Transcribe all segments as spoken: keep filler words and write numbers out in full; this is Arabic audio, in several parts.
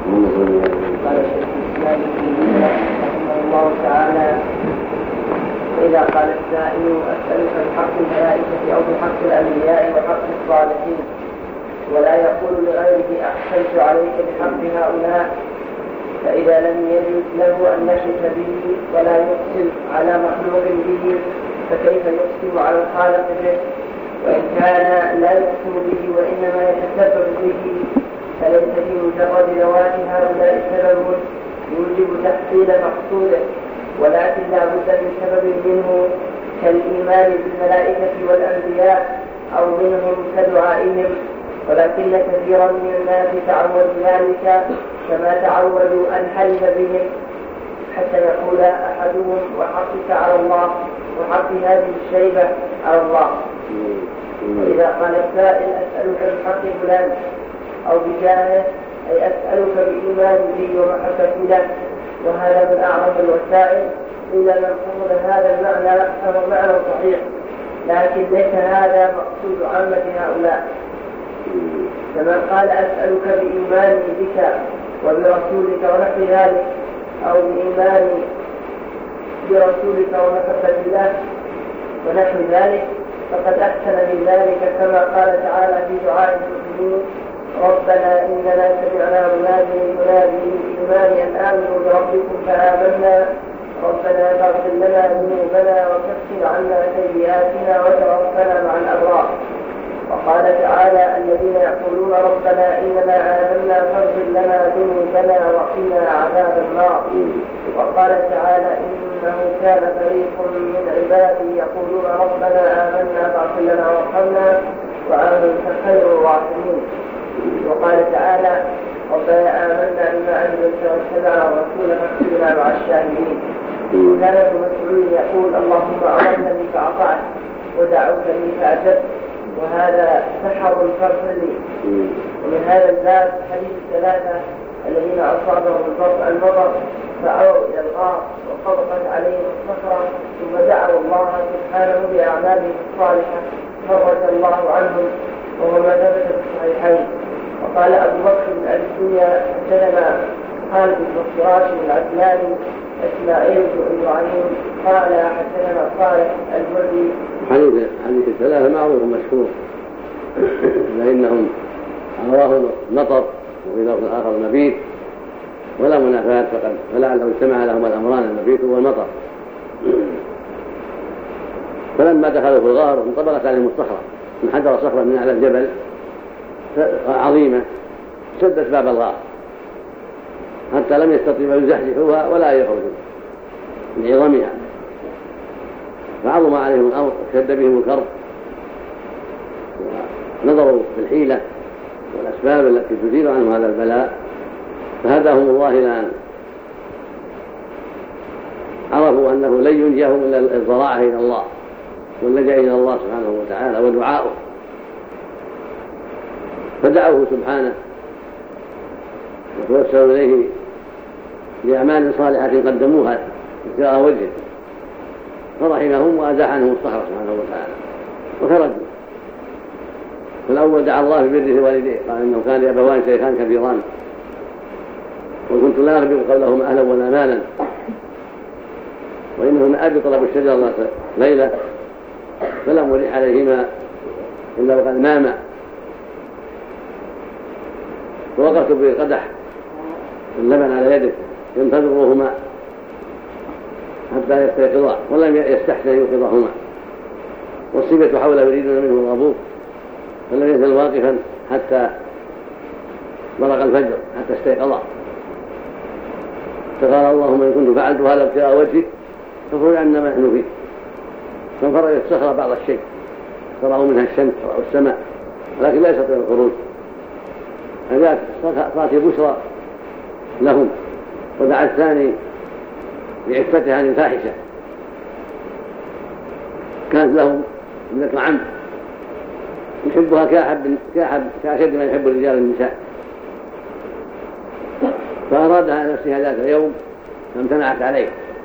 قال الشيخ الإسلام رحمه الله تعالى: وإذا قال السائل أسألك بحق الملائكة أو بحق الأنبياء وحق الصالحين، ولا يقول لغيره أحسنت عليك بحق هؤلاء، فإذا لم يجد له أن يحلف به ولا يقسم على مخلوق به، فكيف يقسم على الخالق به؟ وإن كان لا يقسم به وإنما يتسبب به، فليس في مجرد ذوات هؤلاء سبب يوجب تحصيل مقصوده، ولكن لا بد من سبب منه كالإيمان بالملائكة والأنبياء أو منهم كدعائهم، ولكن كثيرا من الناس تعودوا ذلك كما تعودوا أن حلف بهم، حتى يقول أحدهم: وحقك على الله، وحق هذه الشيبة على الله. وإذا قال السائل أسألك بحق فلان أو بجاهه، أي أسألك بإيمان به ومحبة له، وهذا من أعظم الوسائل إلى من قصد هذا المعنى، فهو معنى صحيح، لكن ليس هذا مقصود عامة هؤلاء. كما قال أسألك بإيماني بك وبرسولك ونحو ذلك، أو بإيماني برسولك ومحبة له ونحو ذلك، فقد أحسن من ذلك، كما قال تعالى في دعاء المؤمنين: ربنا إننا سمعنا مناديا ينادي بالإيمان أن آمنوا بربكم فآمنا، ربنا فاغفر لنا ذنوبنا وكفر عنا سيئاتنا وتوفنا مع الأبرار. وقال تعالى: الذين يقولون ربنا إننا آمنا فاغفر لنا ذنوبنا وقنا عذاب النار. وقال تعالى: إنه كان فريق من عبادي يقولون ربنا آمنا فاغفر لنا وارحمنا وأنت خير الراحمين. وقال تعالى: ربنا آمنا بما أنزلت واتبعنا الرسول فاكتبنا مع الشاهدين. وكان ابن مسعود يقول: اللهم أمرتني فأطعت ودعوتني فأجبت، وهذا سحر فاغفر لي. ومن هذا الباب حديث الثلاثة الذين أصابهم المطر فأووا إلى الغار وطبقت عليهم الصخرة، ثم دعوا الله سبحانه بأعمالهم الصالحة فرج الله عنهم، وهو ما ثبت في الصحيحين. وقال أبو بكر بن أبي الدنيا: حدثنا خالد بن فراش العدلاني إسماعيل بن إبراهيم قال حدثنا صالح المري. حديث حديث الثلاثة معروف مشهور، فإنهم رواه المطر وفي لفظ آخر المبيت، ولا منافاة، فقد فلعله اجتمع لهم الأمران المبيت والمطر. فلما دخلوا في الغار انطبقت عليهم الصخرة، انحدر صخرة من أعلى الجبل عظيمة سدت باب الغار حتى لم يستطيعوا يزحزحوها ولا يخرجوا من عظمها، فعظم عليهم الأمر وشد بهم الكرب، ونظروا في الحيلة والأسباب التي تزيل عنهم هذا البلاء، فهداهم الله إلى أن عرفوا أنه لن ينجيهم إلا الضراعة إلى الله واللجأ إلى الله سبحانه وتعالى ودعاؤه، فدعوه سبحانه وتوسلوا إليه بأعمال صالحة قدموها ابتغاء وجهه، فرحمهم وأزاح عنهم الصخرة سبحانه وتعالى وخرجوا. فالأول دعا الله ببره والديه، قال إنه كان أبوان شيخان كبيران وكنت لا أربط قولهما أهلا ولا مالا، وإنهن أبي طلب الشجرة ليلة فلم ولح عليهما إلا وقد ناما، فوقفت بقدح اللبن على يده ينتظرهما حتى يستيقظا ولم يستحسن يوقظهما، والصبية حوله يريدون منه الغضوب، فلم يزل واقفا حتى بلغ الفجر حتى استيقظا، فقال اللهم إن كنت فعلت هذا ابتغاء وجهك فخرج عنا ما نحن فيه، فانفرجت الصخرة بعض الشيء فرأوا منها الشمس ورأوا السماء ولكن لا يستطيع الخروج، فجاءت صارت بشرى لهم، ودعا الثاني بعفتها عن الفاحشة، كانت لهم ابنة عم يحبها كأحب كأشد ما يحب الرجال النساء، فأرادها على نفسها ذات اليوم فامتنعت عليه،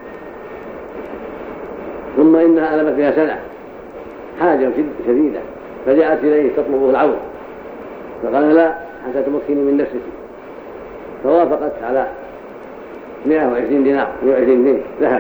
ثم إنها ألمت بها سنة حاجة شديدة فجاءت إليه تطلبه العون، فقال لا حتى تمكني من نفسك، فوافقت على مئة وعشرين دينار مئة وعشرين جنيه ذهب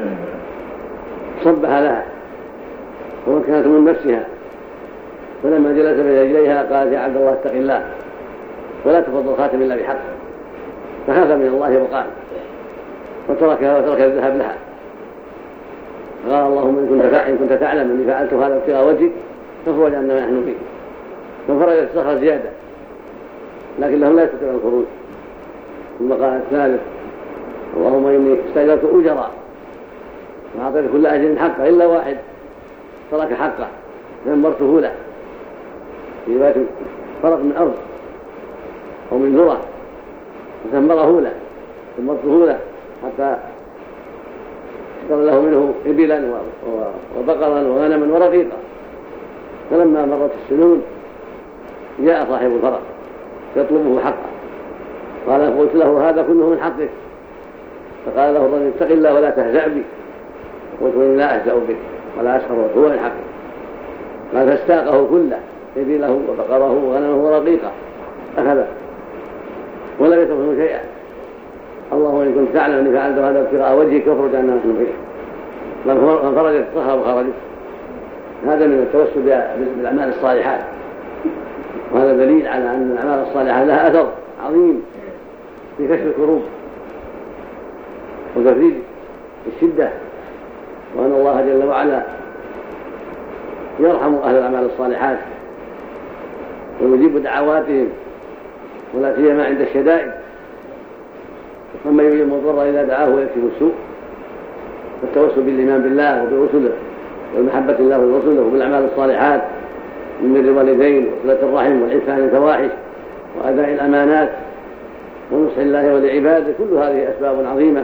صبها لها وكانت من نفسها، فلما جلس بين رجليها قالت يا عبد الله اتق الله ولا تفض الخاتم الا بحق، فخاف من الله وقال وتركها وترك الذهب لها. قال اللهم إن كنت تعلم أني فعلت هذا ابتغاء وجهك فافرج عنا نحن فيه، ففرجت الصخرة زيادة لكن لهم لا يستطيعون الخروج. ثم قال الثالث اللهم إني استأجرت أجرا وأعطيت كل أجر حقه إلا واحد ترك حقه فأمرته له في رواية فرق من أرض أو من ذرة فثمره له ثمرته له حتى اشترى له منه إبلا وبقرا وغنما ورقيقا. فلما مرت السنون جاء صاحب الفرق يطلبه حقه، قال قلت له هذا كله من حقك، فقال له الرجل اتق الله ولا تهزأ بي، قلت إني لا أهزأ بك ولا أسخر هو من حقك. قال فاستاقه كله إبله وبقره وغنمه ورقيقه أخذه ولم يترك منه شيئا. اللهم إن كنت تعلم أني فعلت هذا ابتغاء وجهك فافرج عنا نحن فيه، فانفرجت الصخرة وخرجت. هذا من التوسل بالأعمال الصالحات، وهذا دليل على أن الأعمال الصالحة لها أثر عظيم في كشف الكروب وتفريج الشدة، وأن الله جل وعلا يرحم أهل الأعمال الصالحات ويجيب دعواتهم ولا سيما عند الشدائد. ومن يجيب المضطر إذا دعاه ويكشف السوء، والتوسل بالإيمان بالله وبرسله والمحبة الله ورسله وبالأعمال الصالحات من بر الوالدين وصلة الرحم والإحسان الفواحش وأداء الأمانات ونصح الله ولعباده، كل هذه أسباب عظيمة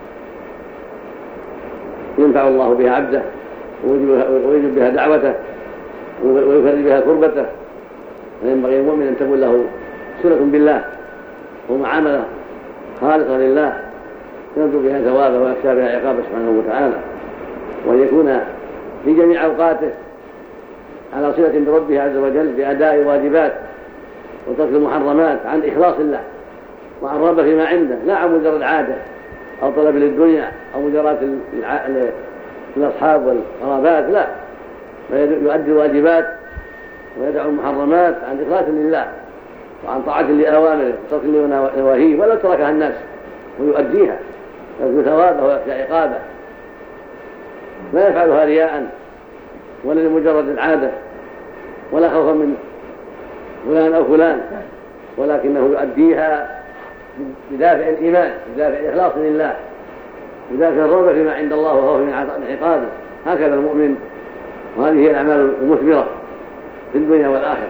ينفع الله بها عبده ويجب بها دعوته ويفرج بها كربته. فينبغي المؤمن أن تكون له صلة بالله ومعاملة خالصة لله يرجو بها ثوابه ويخشى بها عقابه سبحانه وتعالى، وأن يكون في جميع أوقاته على صلة بربه عز وجل بأداء الواجبات وترك المحرمات عن إخلاص الله وعن رغبة فيما عنده، لا عن مجرد عادة أو طلب للدنيا أو مجرات الأصحاب والقرابات، لا، يؤدي الواجبات ويدع المحرمات عن إخلاص لله وعن طاعة لأوامره وترك لنواهيه، ولا تركها الناس ويؤديها يرجو ثوابه ويخشى عقابه، لا يفعلها رياء ولا لمجرد العادة ولا خوفا من فلان أو فلان، ولكنه يؤديها بدافع الإيمان بدافع الإخلاص لله بدافع الرغبة فيما عند الله وهو من عقابه. هكذا المؤمن، وهذه هي الأعمال المثمرة في الدنيا والآخرة.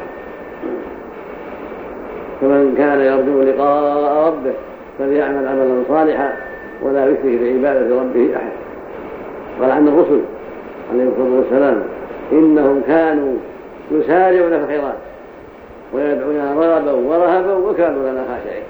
فمن كان يرجو لقاء ربه فليعمل عملا صالحا ولا يشرك بعبادة ربه أحد. قال عن الرسل عليه الصلاة والسلام إنهم كانوا يسارعون في الخيرات ويدعون رغبا ورهبا وكانوا لنا خاشعين.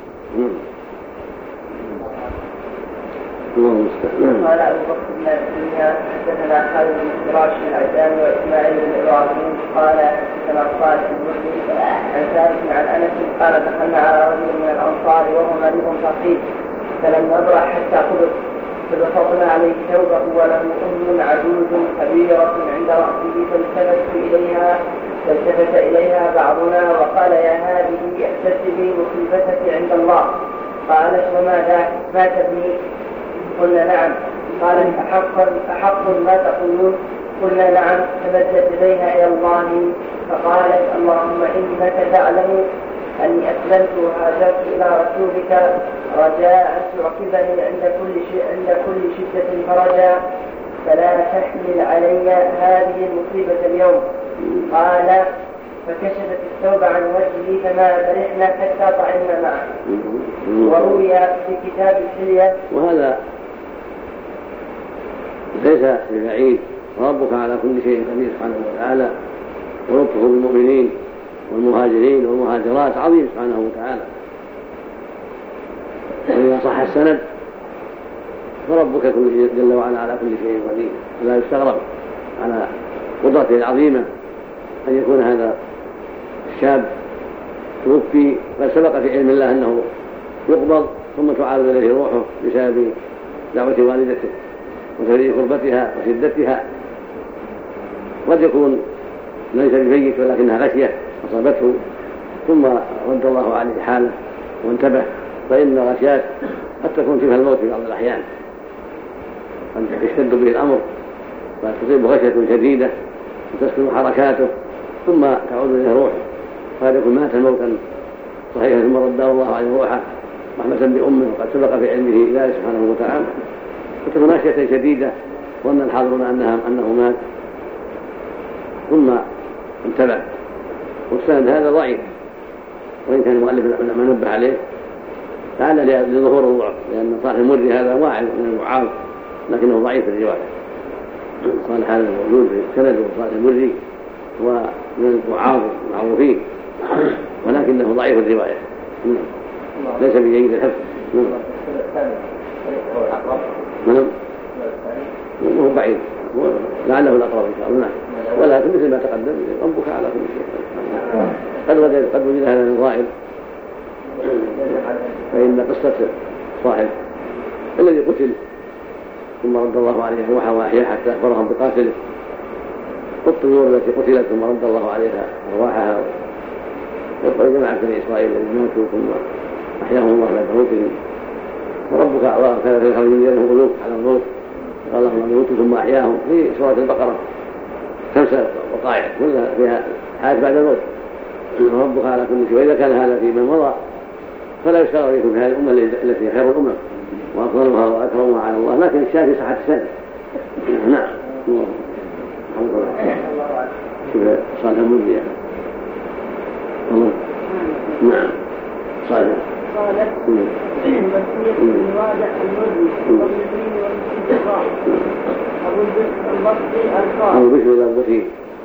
قال أبو بكر بن الدنيا حدثنا خالد بن فراش العجام وإسماعيل بن إبراهيم قال حدثنا صالح بن مسلم عن ثابت عن أنس قال دخلنا على رجل من الأنصار وهو مريض فقير فلم نبرح حتى قبض فبسطنا عليه ثوبه وله أم عجوز كبيرة عند رأسه فالتفت إليها فالتفت إليها بعضنا وقال يا هذه احتسبي مصيبتك عند الله. قالت وما ذاك مات ابني؟ قلنا نعم. قالت أحق, أحق ما تقولون؟ قلنا نعم. فمدت يديها إلى الله فقالت اللهم إنك تعلم أني أسلمت وهاجرت إلى رسولك رجاء أن تعقبني عند كل شيء عند كل شدة فرجا فلا تحمل علي هذه المصيبة اليوم. قال فكشفت الثوب عن وجهه فما فرحنا حتى طعمنا معه. وروي في كتاب الحلية. وهذا ليس ببعيد، ربك على كل شيء قدير سبحانه وتعالى، ولطفه بالمؤمنين والمهاجرين والمهاجرات عظيم سبحانه وتعالى. وإذا صح السند فربك جل وعلا على كل شيء قدير، ولا يستغرب على قدرته العظيمة أن يكون هذا الشاب توفي بل سبق في علم الله أنه يقبض ثم تعرض إليه روحه بسبب دعوة والدته وتفريج كربتها وشدتها. قد يكون ليس بميت ولكنها غشية أصابته ثم رد الله عليه حاله وانتبه، فإن الغشيات قد تكون شبه الموت في بعض الأحيان، قد يشتد به الأمر فتصيب غشية شديدة وتسكن حركاته ثم تعود إليه روحه، فقد يكون مات موتا صحيحا ثم رده الله عليه روحه رحمة بأمه وقد سبق في علمه ذلك سبحانه وتعالى، وتكون غشية شديدة وأن الحاضرون أنها أنه مات ثم انتبه. والسند هذا ضعيف، وإن كان المؤلف لما نبه عليه لعل لظهور الضعف، لأن صالح المري هذا واعظ من الوعاظ لكنه ضعيف في الرواية. صالح هذا موجود في سند صالح المري ومن الوعاظ المعروفين ولكنه ضعيف الرواية، ليس بجيد الحفظ. نعم وهو بعيد لعله الأقرب إن شاء الله، ولكن مثل ما تقدم ربك على كل شيء. قد وجد قد وجد هذا من ضائل، فإن قصة صاحب الذي قتل ثم رد الله عليه روحه وأحياه حتى أخبرهم بقاتله، والطيور التي قتلت ثم رد الله عليها أرواحها، وجماعة بني إسرائيل الذين ماتوا ثم أحياهم الله بعد موتهم، وربك الله كان في الخلق ينهم قلوب على الموت قال اللهم موتوا ثم أحياهم في سورة البقرة خمسة وقائع كلها فيها حياة بعد الموت، وربك على كل شيء. وإذا كان هذا في من مضى فلا يشتغل فيكم في هذه الأمة التي خير الأمم وأفضلها وأكرمها على الله، لكن الشافي صحة السنة. نعم الحمد لله. شوف صالح المري الله. نعم صالح صالح المسيح الواضح المري والمسلمين والمسلمين أبو البشر البصري القاضي أبو البشر البصري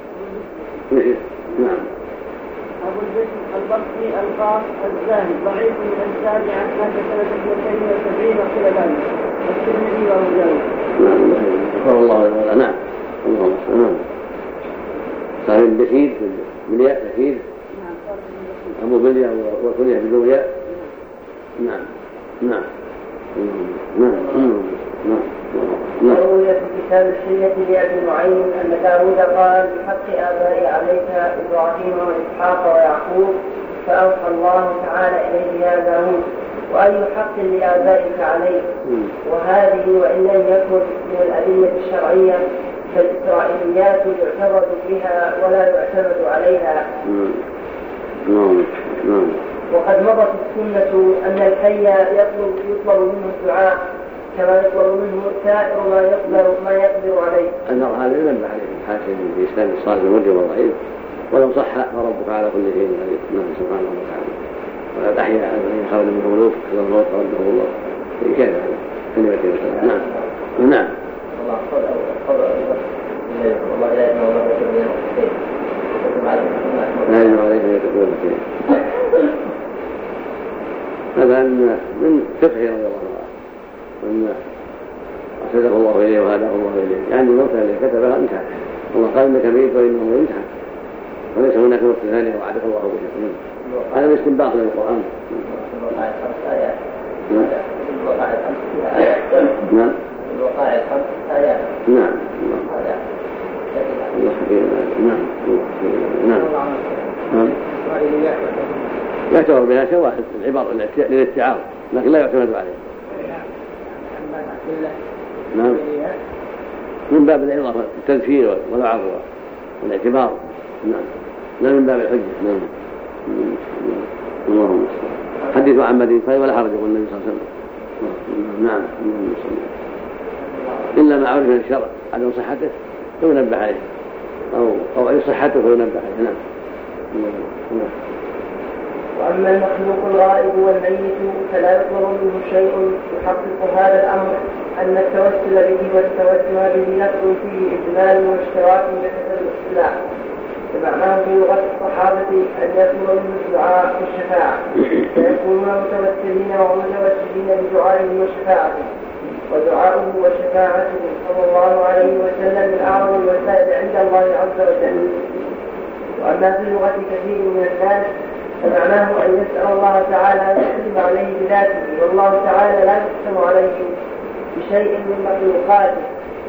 نعم أبو البشر البصري القاضي الزاهد ضعيف من الزاد عن مات سنة اثنتين وسبعين وكل ذلك الترمذي ورجاله. نعم شكر الله تعالى. نعم اللهم صل نعم صاحب البشير بالياء بشير أبو بليا وكنيه بالياء. نعم نعم نعم نعم نعم. وروي في كتاب الحلية لأبي نعيم أن داود قال بحق آبائي عليك إبراهيم وإسحاق ويعقوب، فأوحى الله تعالى إليه يا داود وأي حق لآبائك عليك. وهذه وإن لم يكن من الأدلة الشرعية فالإسرائيليات يعتبر بها ولا يعتمد عليها. نعم نعم. وقد مضت السنة أن الحي يطلب, يطلب منه الدعاء كما يطلب منه السائر ما يقدر ما يقدر عليه. المرء هذا ينبه عليه الحاكم في إسلام الصالح المرجو والضعيف، ولو صح فربك على كل شيء قدير سبحانه وتعالى. وقد أحيا الذين خرج من الملوك إلى الموت رده الله في كيف هذا كلمة الإسلام. نعم نعم. لا يجب عليك أن يتقول شيء. هذا من فقه رضي الله عنه وأن أرشده الله إليه وهداه الله إليه، يعني الموتى الذي كتبها انتهى. الله قال إنك ميت وإنه ينتهى، وليس هناك موت ثانية وعدك الله به. هذا من استنباط من القرآن. نعم الوقائع الخمس آيات. نعم الله حكيم. نعم نعم نعم. يعتبر بها شواهد العبارة للاتعاظ لكن لا يعتمد عليه. نعم من باب العظة التذكير والوعظ والاعتبار. نعم لا من باب الحجة. نعم اللهم حدثوا عن مدين فهي ولا حرج يقول النبي صلى الله عليه وسلم. نعم إلا ما عرف من الشرع عدم صحته فينبه عليه أو أو أي صحته فينبه عليه. نعم. وأما المخلوق الغائب والميت فلا يطلب منه شيء يحقق هذا الأمر أن التوسل به والتوسل به نقل فيه إجمال واشتراك بحسب الاصطلاح، فمعناه في لغة الصحابة أن يطلب منه الدعاء والشفاعة، فيكونون متوسلين ومتوسلين بدعائه وشفاعته، ودعاؤه وشفاعته صلى الله عليه وسلم من أعظم الوسائل عند الله عز وجل. وأما في لغة كثير من الناس فمعناه أن يسأل الله تعالى يقسم عليه بذاته، والله تعالى لا يقسم عليه بشيء من مخلوقاته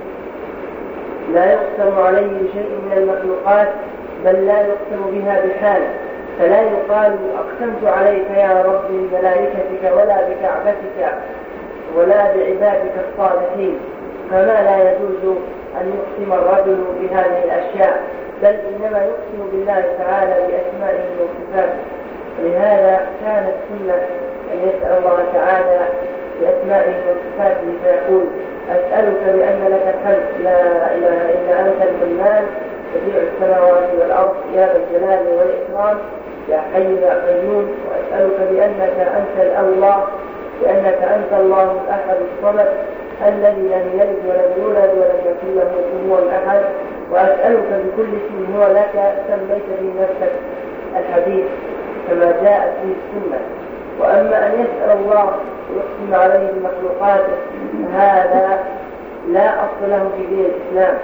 لا يقسم عليه بشيء من المخلوقات بل لا يقسم بها بحال، فلا يقال أقسمت عليك يا رب بملائكتك ولا بكعبتك ولا بعبادك الصالحين، فما لا يجوز أن يقسم الرجل بهذه الأشياء، بل إنما يقسم بالله تعالى بأسمائه وصفاته. ولهذا كانت سنة أن يسأل الله تعالى بأسمائه وصفاته فيقول أسألك بأن لك الحمد لا إله إلا أنت المنان بديع السماوات والأرض يا ذا الجلال والإكرام يا حي يا قيوم، وأسألك بأنك أنت الأول بأنك أنت الله الأحد الصمد الذي لم يلد ولم يولد ولم يكن له كفوا أحد، وأسألك بكل اسم هو لك سميت به نفسك الحديث كما جاءت به السنة. وأما أن يسأل الله ويقسم عليه بمخلوقاته هذا لا أصل له في دين الإسلام.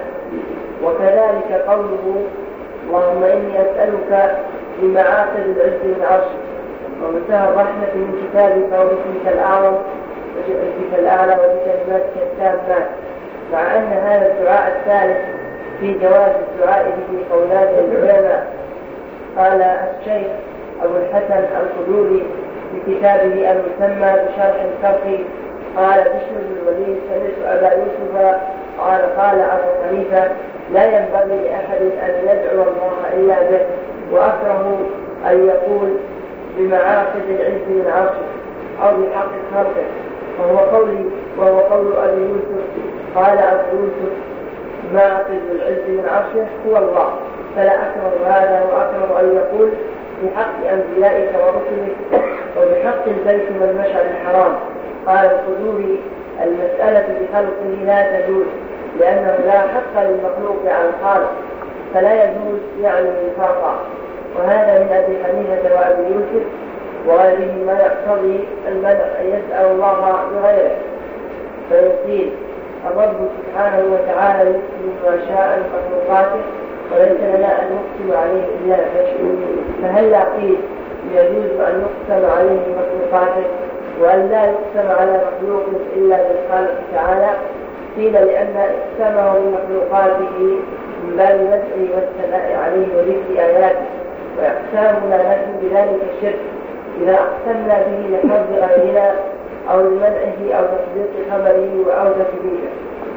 وكذلك قوله اللهم إني أسألك بمعاقد العز من عرشك ومنتهى الرحمة من كتابك وباسمك الأعظم وباسمك الأعلى وبكلماتك التامات، مع أن هذا الدعاء الثالث في جواز الدعاء به قولان العلماء. قال الشيخ أبو الحسن القدوري في كتابه المسمى بشرح الكرخي قال بشر بن الوليد سمعت أبا يوسف قال قال أبو حنيفة لا ينبغي لأحد أن يدعو الله إلا به، وأكره أن يقول بمعاقد العز من عرشه أو بحق خلقه، وهو قولي وهو قول أبي يوسف. قال أبو يوسف معاقد العز من عرشه هو الله، فلا أكره هذا، وأكره أن يقول بحق أنبيائك ورسلك وبحق البيت والمشعر الحرام. قال القدوري المسألة بخلقه لا تجوز لأنه لا حق للمخلوق على الخالق، فلا يجوز يعني نفاقا. وهذا من أبي حنيفة وأبي يوسف وغيره ما يقتضي المنع أن يسأل الله بغيره، فيقول الرب سبحانه وتعالى يقسم ما شاء من مخلوقاته وليس لنا أن نقسم عليه إلا بشيء، فهل لا قيل يجوز أن يقسم عليه مخلوقاته وأن لا يقسم على مخلوق إلا بالخالق تعالى؟ قيل لأن اقسامه بمخلوقاته من باب المدح والثناء عليه وذكر آياته، وإقسامنا نحن بذلك الشرك إذا أقسمنا به لحفظ غيرنا أو لمنعه أو تصديق خبره أو تكذيبه.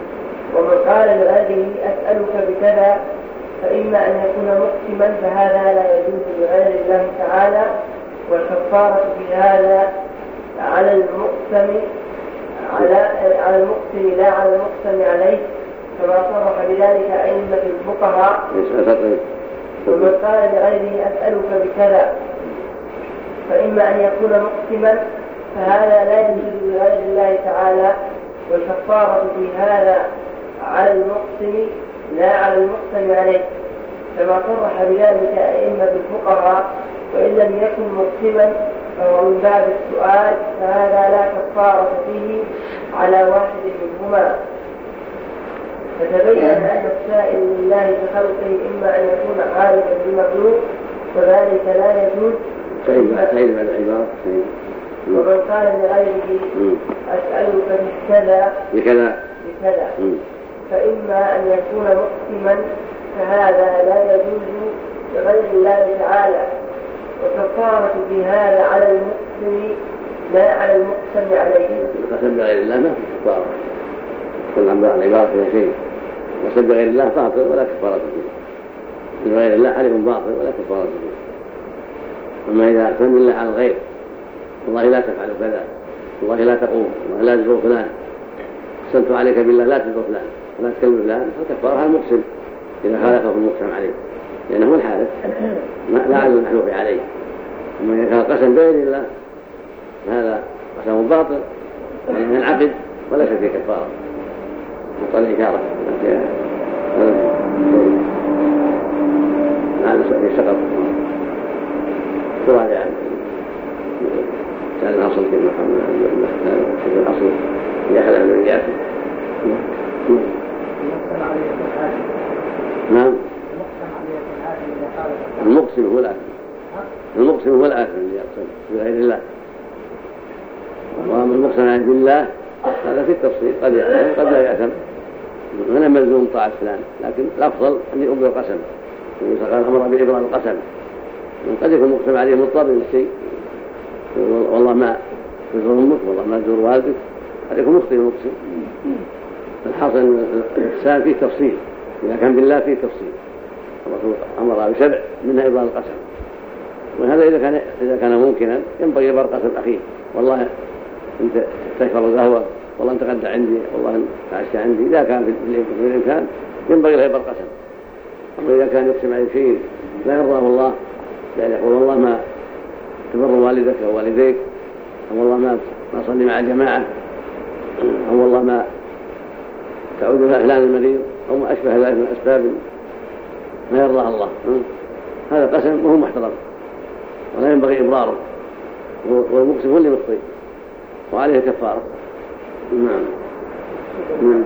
ومن قال لغيره أسألك بكذا فإما أن يكون مقسما فهذا لا يجوز بغير الله تعالى، والكفارة في هذا على المقسم على على المقسم لا على المقسم عليه، كما صرح بذلك أئمة الفقهاء. ومن قال لغيره أسألك بكذا فإما أن يكون مقسما فهذا لا يجوز بغير الله تعالى، والكفارة في هذا على المقسم لا على المقسم عليه، كما صرح بذلك أئمة الفقهاء. وإن لم يكن مقسما فهو من باب السؤال، فهذا لا كفارة فيه على واحد منهما. فتبين أن السائل لله بخلقه إما أن يكون عالما بمخلوق وذلك لا يجوز. ومن قال لغيره أسألك بكذا بكذا بكذا فإما أن يكون مقسما فهذا لا يجوز لغير الله تعالى، وكفارة في هذا على المقسم لا على المقسم عليه. القسم بغير الله ما في كفارة، كل عن العبارة فيها شيء. القسم بغير الله باطل ولا كفارة فيه، بغير الله حلف باطل ولا كفارة فيه. أما إذا أقسم الله على الغير والله لا تفعل كذا، والله لا تقوم، والله لا تزور فلان، أقسمت عليك بالله لا تزور فلان ولا تكلم فلان، فالكفارة على المقسم إذا خالفه المقسم عليه، لأنه هو الحالف لا على المحلوف عليه. أما إذا كان قسم بغير الله هذا قسم باطل من العبد وليس فيه كفارة. نقول الإشارة هذا في سقط سؤال يعني كان الأصل في محمد في الأصل يخلع من إياته. نعم المقسم هو الآثم، المقسم هو الآثم اللي يقسم بغير الله، وأما المقسم عليه بالله هذا في التفصيل، قد يأثم قد لا يأثم، من ملزوم طاعة فلان، لكن الأفضل أن يؤمر القسم، قال أمر بإبراء القسم. قد يكون مقسم عليه مضطر للشيء، والله ما تزور أمك والله ما تزور والدك، قد يكون مخطئ المقسم. الحاصل الإحسان فيه تفصيل، إذا كان بالله فيه تفصيل، الرسول أمر بسبع منها إبراء القسم، وهذا إذا كان إذا كان ممكنا ينبغي إبراء القسم الأخير، والله أنت تشرب القهوة، والله أنت غدا عندي، والله أنت عشت عندي، إذا كان في الإمكان ينبغي له إبراء القسم. أما إذا كان يقسم على شيء لا يرضاه الله، يعني يقول والله ما تبر والدك أو والديك، أو والله ما ما صلي مع الجماعة، أو والله ما تعود إلى فلان المريض، أو ما أشبه ذلك من أسباب ما يرضاه الله، هذا قسم وهو محترم ولا ينبغي إبراره، والمقسم هو اللي مخطئ وعليه كفارة. نعم نعم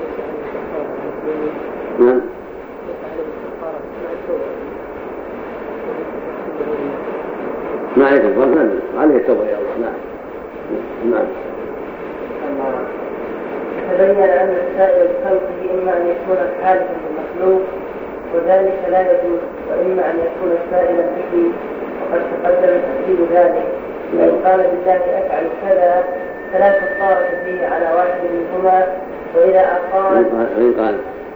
نعم ما عليه كفارة، نعم عليه التوبة يا الله. نعم نعم. تبين أن السائل بخلقه إما أن يكون حادثا بالمخلوق وذلك لا يجوز، وإما أن يكون سائلا به وقد تقدم تفصيل ذلك. فإن قال بالله أفعل كذا فلا كفارة فيه على واحد منهما، وإذا قال فإن قال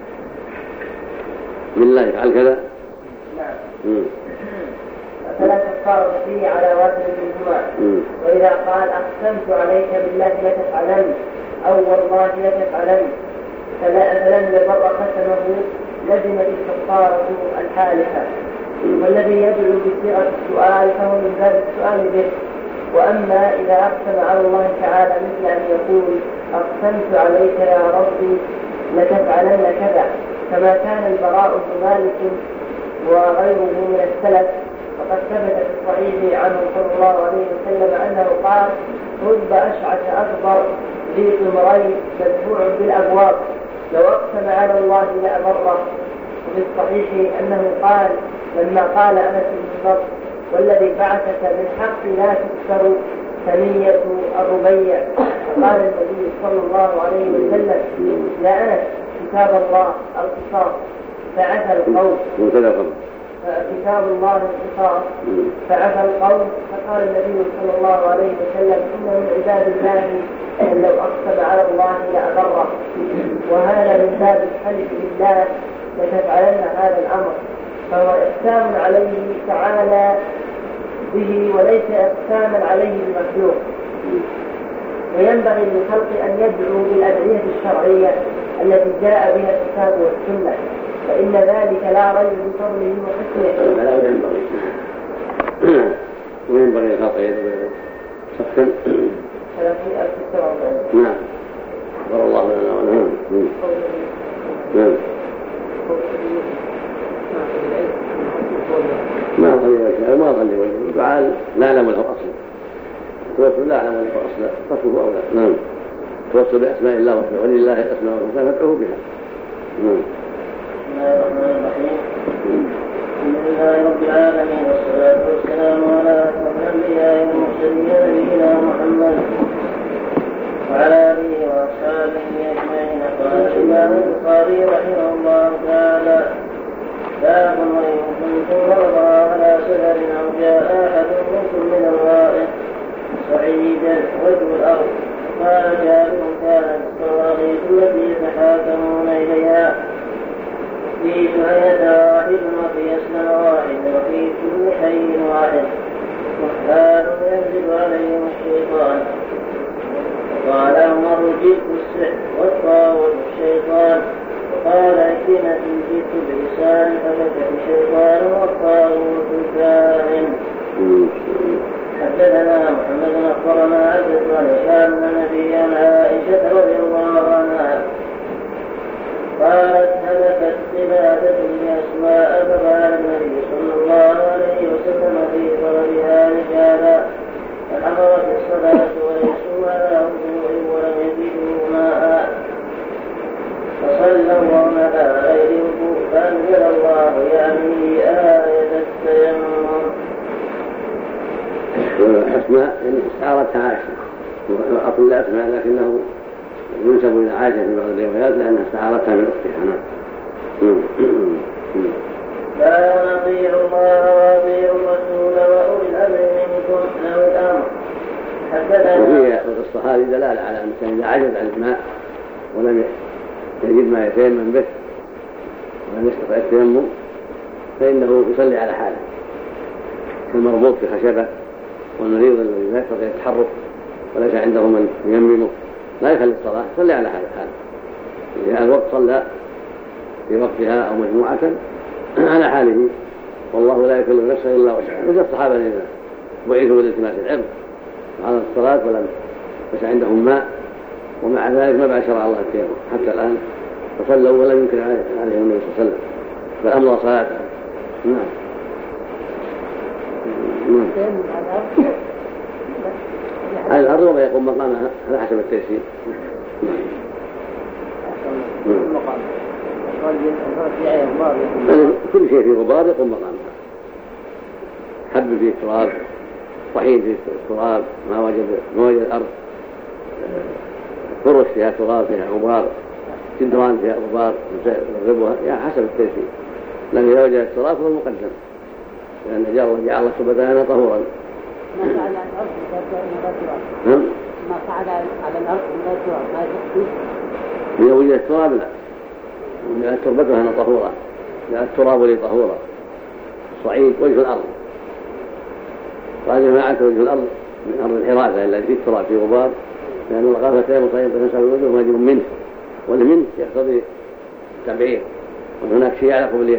بالله أفعل كذا نعم فلا كفارة فيه على واحد منهما، وإذا قال أقسمت عليك بالله لتفعلن أو والله لتفعلن فلم يبر قسمه لزمت الكفارة الحالفة. والذي يدعو بصيغة السؤال فهو من باب السؤال به. وأما إذا أقسم على الله تعالى مثل أن يقول أقسمت عليك يا ربي لتفعلن كذا، كما كان البراء بن مالك وغيره من السلف، فقد ثبت في الصحيح عنه صلى الله عليه وسلم أنه قال رب أشعث أكبر ذي طمرين مدفوع بالأبواب لو أقسم على الله لأبره. وفي الصحيح أنه قال لما قال أنس بن نضر والذي بعثك بالحق لا تكسر ثنية الربيع، فقال النبي صلى الله عليه وسلم يا أنس كتاب الله القصاص فعفى القوم كتاب الله القصاص فعفى القوم. فقال النبي صلى الله عليه وسلم إن من عباد الله أن لو أقسم على الله لأبره، وهذا من باب الحلف بالله لتفعلن هذا الأمر، فهو إقسام عليه تعالى به وليس إقساما عليه المخلوق. وينبغي للخلق أن يدعو بالأدعية الشرعية التي جاء بها الكتاب والسنة، فإن ذلك لا ريب بفضله وحسنه. لا ينبغي وينبغي للخلق يدعو صفا ثلاثين ألف ستة. نعم بر الله لنا ولهم. نعم ما أظن وجهه ما أظن وجهه دعاء لا أعلم له أصلا، توسل لا أعلم له أصلا تركه أولى. نعم توسل بأسماء الله وحده ولله الأسماء الحسنى فادعوه بها. نعم. بسم الله الرحمن الرحيم. الحمد لله رب العالمين والصلاة والسلام على أشرف الأنبياء والمرسلين نبينا محمد وعلى آله وأصحابه أجمعين. قال الإمام البخاري رحمه الله تعالى باب وإن كنتم مرضى على سفر أو جاء أحد منكم من الغائط صعيدا وجه الأرض قال جابر كانت الصواريخ التي يتحاكمون إليها في جهينة واحد وفي أسلم واحد وفي كل حي واحد وحال ينزل عليهم الشيطان. وقال عمر جئت السحر والطاوة الشيطان. وقال عكرمة جئت بلسان فبكت الشيطان والطاوة الكاهن. حدثنا محمد أخبرنا عبد عن هشام بن أبي عن عائشة رضي الله عنها قالت هلكت قلادة لأسماء فقال النبي صلى الله عليه وسلم في طلبها رجالا فحضرت الصلاة وليسوا على وضوء ولم يجدوا ماء فصلوا وهم على غير وضوء فأنزل الله يعني آية التيمم. أسماء يعني استعارتها عائشة أقول لا أسمع لكنه ينسب إلى عائشة في بعض الروايات لأنها استعارتها من أختها. لا نطيع الله وأطيعوا الرسول وأولي الأمر منكم له الأمر. وفي القصة هذه دلالة على أن الإنسان إذا عجز عن الماء ولم يجد ما يتيمم به ولم يستطع التيمم فإنه يصلي على حاله كالمربوط في خشبة والمريض الذي لا يستطيع التحرك وليس عنده من ييممه لا يخلي الصلاة يصلي على هذا الحال. إذا الوقت صلى في وقتها أو مجموعة على حاله والله لا يكلف نفسا إلا وسعها. مثل الصحابة الذين بعثوا بالالتماس العلم وعلى الصلاة ولم يكن عندهم ماء ومع ذلك ما بعد شرع الله التيمم حتى الآن فصلوا ولم ينكر عليهم النبي صلى الله عليه وسلم فأمر صلاته. نعم. على الأرض وما يقوم مقامها على حسب التيسير. كل شيء في غبار يقوم مقامها. حب فيه التراب طحين فيه التراب ما وجد ما وجد الأرض فرش فيها تراب فيها غبار جدران فيها غبار يغربها يعني حسب التيسير. لكن إذا وجد التراب فهو المقدم لأن جعل جعل الله سبحانه طهورا. ما صعد على الأرض نعم. ما صعد على الأرض من التراب ما يكفي. إذا وجد التراب لا وجد تربتها طهورا لا التراب لي طهورا الصعيد وجه الأرض قال جماعة وجه الأرض من أرض الحراسة التي فيه التراب في غبار لأن الغافتين طيبة تسعى الوجه وما يجب منه والمنه يقتضي التبعير وهناك شيء على قبليته.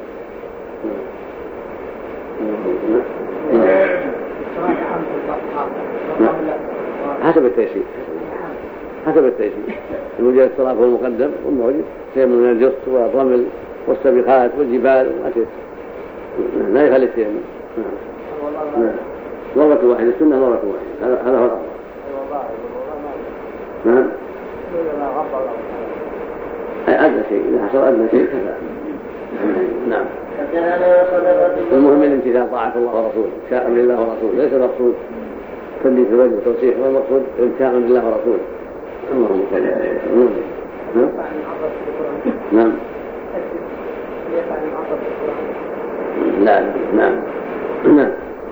حسب التيسير حسب التيسير وجد التراب هو المقدم وما وجد شيء من الجص والرمل والسبيخات والجبال لا يخلي التيمم. مرة واحدة السنة مرة واحدة هذا هو الأفضل. نعم. أدنى شيء إذا حصل أدنى شيء كذا. نعم. المهم الامتثال طاعة الله ورسوله شاء من الله ورسوله ليس المقصود تنبيه في الوجه وتوصيح هو المقصود امتثال من الله ورسوله. اللهم صل على سيدنا. نعم. لا نعم نعم.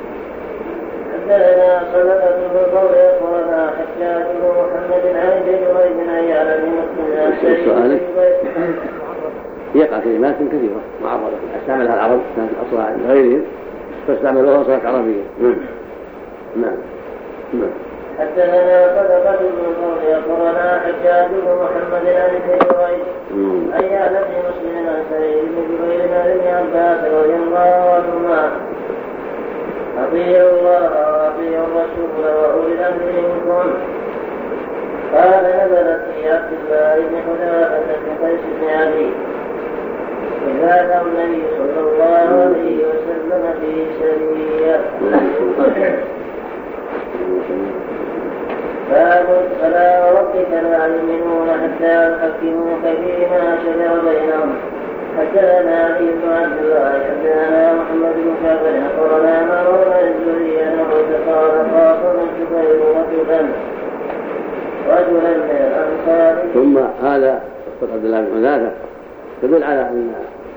حدثنا صدقة بن قول أخبرنا حجاج بن محمد عن جريج عن يعلى بن مسلم يقع كلمات كثيرة معرضة استعملها العرب كانت أصلها عند غيرهم فاستعملوها وصارت عربية. نعم نعم. حدثنا صدقة بن قول أخبرنا حجاج بن محمد عن جريج عن يعلى بن مسلم عن سعيد بن جبير عن ابن عباس رضي الله عنهما أطيعوا الله وأطيعوا الرسول وأولي الأمر منكم. قال نزلت في عبد الله بن حذافة بن قيس بن علي إذا كان النبي صلى الله عليه وسلم في سرية فلا وربك لا يؤمنون حتى يحكموك فيما شجر بينهم. حدثنا علي بن عبد الله حدثنا محمد بن جعفر أخبرنا مروان الزهري أنه قال خاصم الزبير رجلا رجلا من الأنصار. ثم هذا قصة عبد الله بن حذافة تدل على أن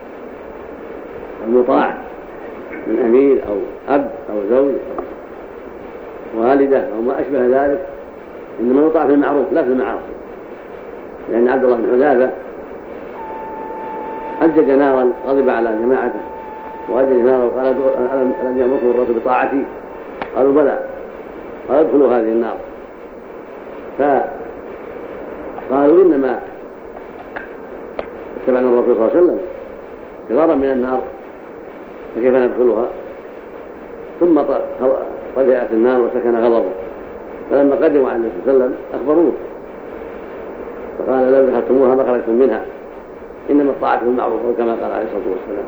المطاع من أمير أو أب أو زوج أو والدة أو ما أشبه ذلك إنما يطاع في المعروف لا في المعاصي. لأن عبد الله بن حذافة أجج نارا غضب على جماعته وأجج نارا وقال ألم يأمركم الرسول بطاعتي؟ قالوا بلى. قال ادخلوا هذه النار. فقالوا إنما اتبعنا الرسول صلى الله عليه وسلم فرارا من النار فكيف ندخلها؟ ثم طلعت النار وسكن غضبه فلما قدموا على النبي صلى الله عليه وسلم أخبروه فقال لو دخلتموها ما خرجتم منها إنما الطاعة بالمعروف كما قال عليه الصلاة والسلام.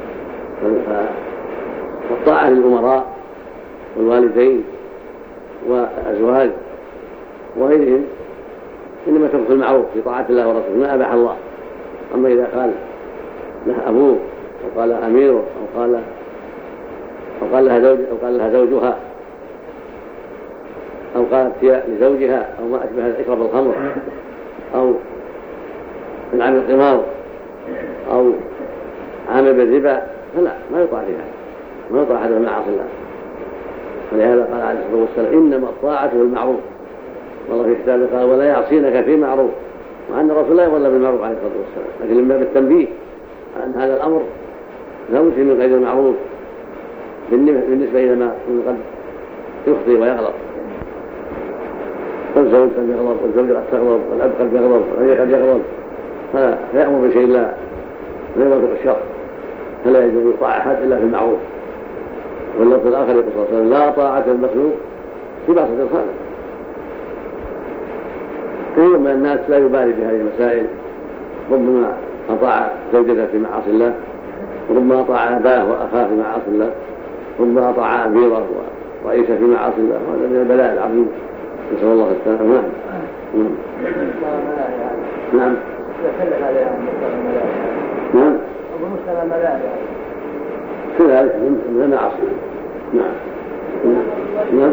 فالطاعة للأمراء والوالدين والأزواج وغيرهم إنما تكون المعروف في طاعة الله ورسوله ما أباح الله. أما إذا قال له أبوه أو قال أميره أو قال أو قال لها زوج أو قال لها زوجها أو قالت لزوجها أو ما أشبه اشرب الخمر أو العب القمار أو عامل بالربا فلا ما يطاع فيها، ما يطاع أحد من معاصي الله. ولهذا قال عليه الصلاة والسلام إنما الطاعة بالمعروف، والله في كتابه قال ولا يعصينك في معروف، مع أن الرسول لا يولى بالمعروف عليه الصلاة والسلام، لكن لما بالتنبيه أن هذا الأمر لا يمكن من غير المعروف بالنسبة إلى ما قد يخطئ ويغلط. فالزوج قد يغلط والزوج قد تغلط والأب قد يغلط والأخ قد يغلط، فلا يأمر بشيء لا يوافق الشرع، فلا يجوز يطاع أحد إلا في المعروف. واللفظ الآخر يقول صلى الله عليه وسلم لا طاعة المخلوق في معصية الخالق. كثير من الناس لا يبالي بهذه المسائل، ربما أطاع زوجته في معاصي الله، وربما أطاع أباه وأخاه في معاصي الله، ربما أطاع أميره ورئيسه في معاصي الله، وهذا من البلاء العظيم، نسأل الله السلامة. نعم نعم نعم كذلك من المعاصي. نعم نعم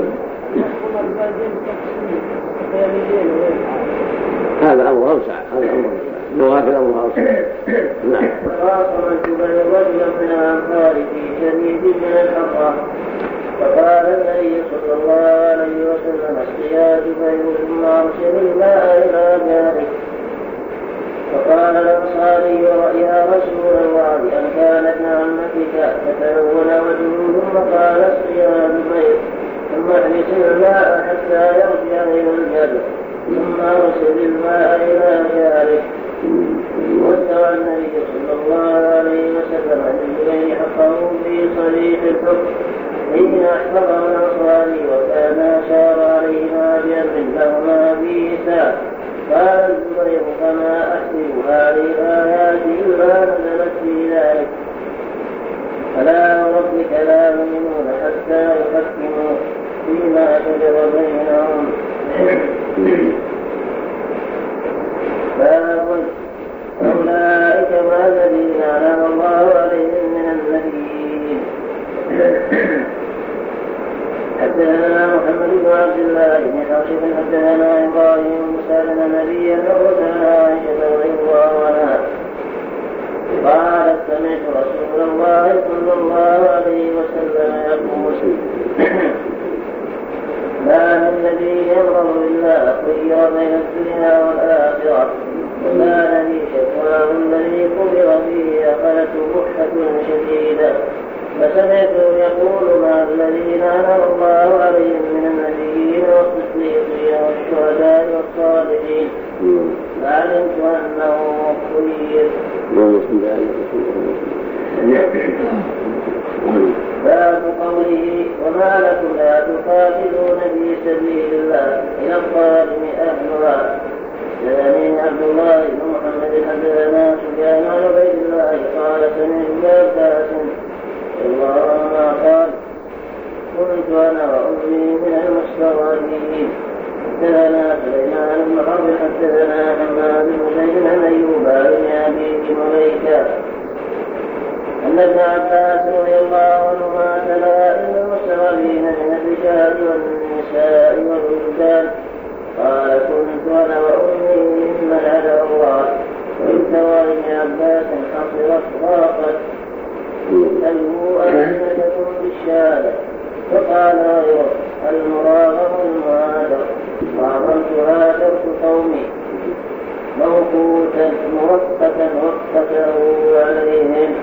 هذا أمر أوسع، هذا أمر أوسع، نوافل الأمر أوسع. نعم. فأخرجت بين رجل من الأنصار في شديد من الحرة، فقال النبي صلى الله عليه وسلم الصياد بين ثم أرسل الماء إلى جاره. فقال الأنصاري يا رسول الله أن كان ابن عمتك فتلون وجهه ثم قال الصياد بين ثم احبس الماء حتى يرجع إلى الجبل ثم أرسل الماء إلى جاره. واستوى النبي صلى الله عليه وسلم للجبين حقه في صريح الحكم حين أحفظه الأنصاري وكان أشار عليهما بأمر لهما فيه ساعة. قال الزبير فما أحسب هذه الآيات إلا نزلت في ذلك فلا وربك لا يؤمنون حتى يحكموا فيما شجر بينهم. باب أولئك مع الذين أنعم الله عليهم من النبيين. حدثنا محمد بن عبد الله بن حاشم حدثنا إبراهيم سألنا نبيا وسأل عائشة رضي الله عنها قالت سمعت رسول الله صلى الله عليه وسلم يقول ما من نبي يمر إلا خير بين الدنيا والآخرة وما نبي شكواه الذي قبر فيه أخذته بحة شديدة فسمعته يقول مع الذين أنعم الله عليهم من النبيين والصديقين والشهداء والصالحين فعلمت أنه خير. باب قوله وما لكم لا تقاتلون في سبيل الله إلى الظالم أهلها. حدثني عبد الله بن محمد حدثنا سفيان عن عبيد الله قال سمعت عباس الله قال كنت أنا وأمي من المستضعفين. حدثنا سليمان بن حرب حدثنا حماد بن زيد عن أيوب بن أبي مليكة أن ابن عباس رضي الله عنهما تلا إلى المستضعفين من الرجال والنساء والولدان قال كنت أنا وأمي ممن هدى الله وإن ترى ابن عباس حصرت ضاقت تلووا ألسنتكم بالشهادة. فقال غيره المراغم المهاجر وعظمت هاجرت قومي موقوتا موقتا وقته عليهم.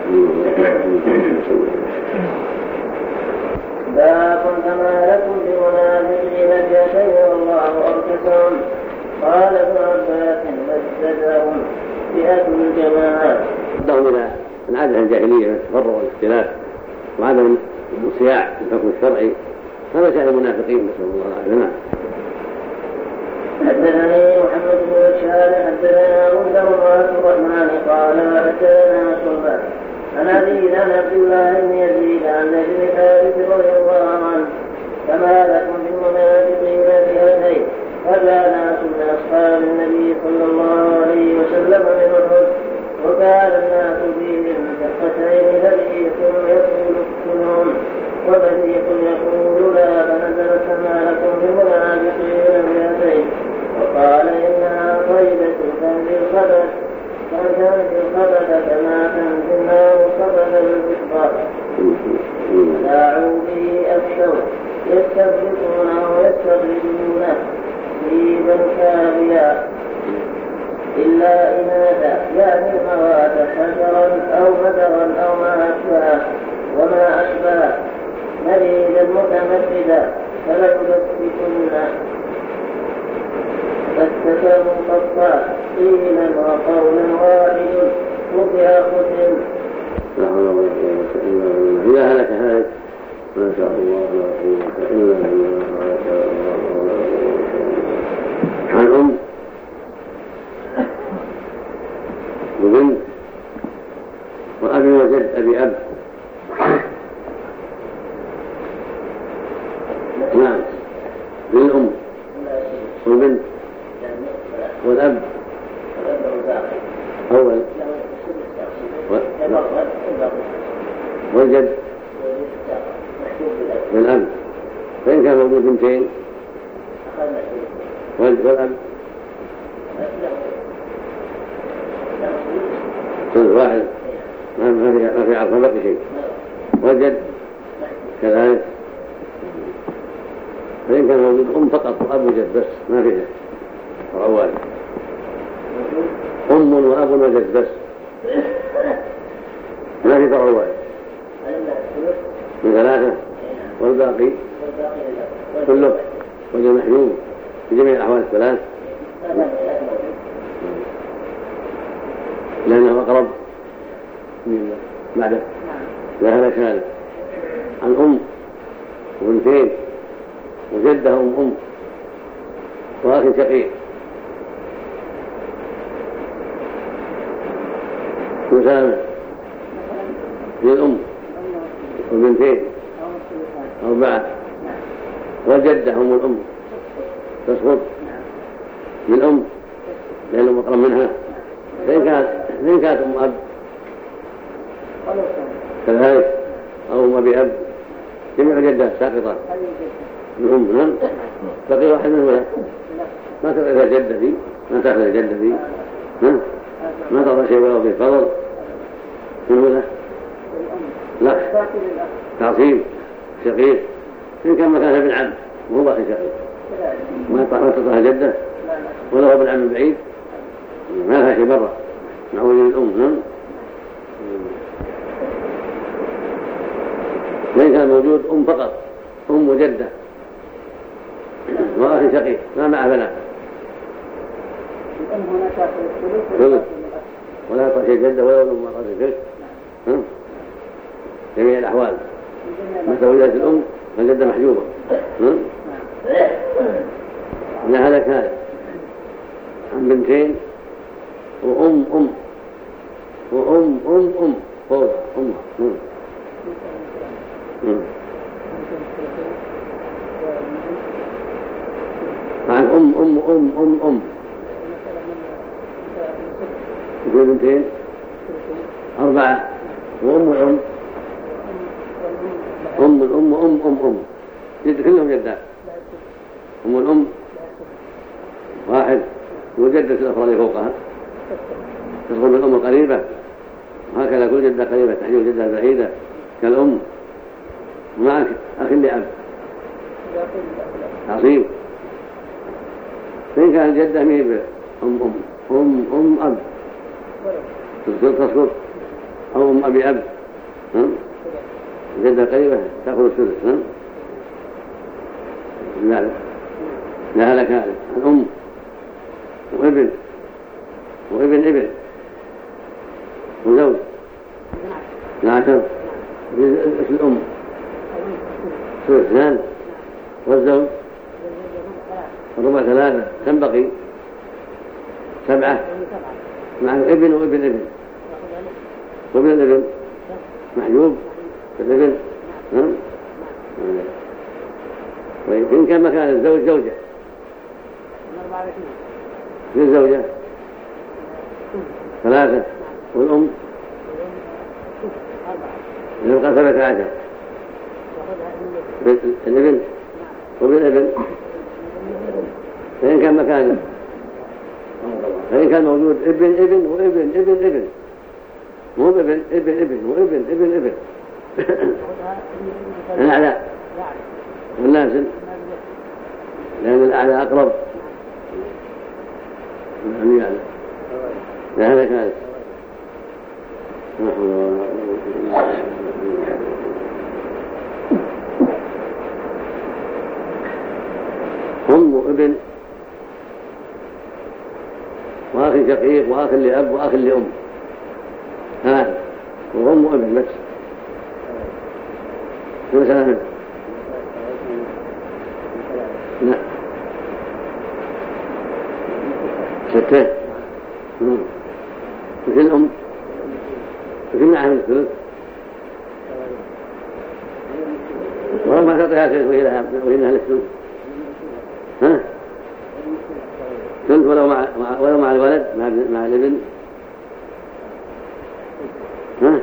باب فما لكم بمنافقين فئتين والله أركسهم. قال ابن عباس فازدادهم فئة الجماعات. من العادة الجاهلية من التفرق والاختلاف وعدم الصياع بالحكم الشرعي هذا شأن المنافقين نسأل الله العافية. حدثني محمد بن بشار حدثنا منذر وعبد الرحمن قال حدثنا شعبة عن أبي عن عبد الله بن يزيد عن ابن ثابت رضي الله عنه فما لكم بالمنافقين فئتين فجاء ناس من أصحاب النبي صلى الله عليه وسلم من أحد وكان الناس فيهم كفتين فريق يقول اقتلهم وفريق يقول لا فنزل فما لكم كما تنزل النار قبل الإصباح فداعوا به أكثر يستبدلونه ويستغلونه سيبا كاملا إلا إناثا يعني المواد حجرا أو بدرا أو ما أشبه وما أشبه مريدا متمددا فلو يسكتن فاستكروا قطا قيلا وقولا واحد وفي ختم. لا حول ولا قوة إلا بالله. إذا هلك هلك ما شاء الله لا قوة إلا بالله ما شاء الله ولا قوة. عن أم وبنت وأبي وجد أبي أب. نعم للأم والبنت والأب أول والجد والأب فإن كان موجود بنتين والأب ثلث واحد ما في عرض بقي شيء والجد كذلك فإن كان موجود أم فقط وأب وجد بس ما في رواد أم وأب وجد بس ما في رواد من ثلاثة والباقي كله وجه محجوب في جميع الأحوال الثلاث لأنه أقرب من بعده لا هذا كان عن أم وبنتين وجده أم أم وأخ شقيق مسامة للأم وبنتين أربعة والجدة أم الأم تسقط للأم لأنه أقرب منها فإن كانت فإن كانت أم أب كذلك أو أم أبي أب جميع جدات ساقطة الأم نعم بقي واحد منه لا ما تأخذ الجدة دي ما تأخذ الجدة دي نعم ما تأخذ شيء ولو في فضل منه لا لا تعصيب شقيق إن كان مكانها ابن عم وهو باقي شقيق ما تأخذ جدة ولا هو ابن عم بعيد ما لها شيء برا مع وجود الأم نعم وإن كان موجود أم فقط أم وجدة وأخ شقيق ما معه بنات الأم هنا تأخذ الثلث ولا تعطي جدة ولا أم ما تعطي الثلث جميع الأحوال متى وجدت الأم فالجدة محجوبة إن هذا كان عن بنتين وأم أم وأم أم أم فوق أم عن أم أم أم أم أم يقول بنتين أربعة وأم الأم أم الأم وأم أم أم جد كلهم جدات أم الأم واحد وجدة الأخرى اللي فوقها تدخل بالأم القريبة وهكذا كل جدة قريبة تحجب جدة بعيدة كالأم ومعك أخ لأب عصيب فإن كان الجدة ميب أم أم أم أم أب تسقط أو أم أبي أب جدة قريبة تأخذ الثلث ذلك لا لك هذا الأم وابن وابن ابن وزوج العشر الأم ثلثان والزوج الربع ثلاثة كم بقي؟ سبعة مع ابن وابن ابن وابن الابن محجوب الابن وإن كان مكان الزوج زوجة للزوجة ثلاثة والأم يبقى ثلاثة عشر الابن وابن الابن فإن كان مكانه فإن كان موجود ابن ابن وابن ابن ابن مو ابن ابن ابن وابن ابن ابن الأعلى والنازل لأن الأعلى أقرب نعم يعني لا هذا كذلك أم وابن وأخ شقيق وأخ لأب وأخ لأم هذا وأم وابن بس شو سلام لا ستة مثل الأم مثل معها من الثلث وما تعطيها ثلث وهي لها الثلث ها ثلث ولو مع ولو مع الولد مع مع الابن ها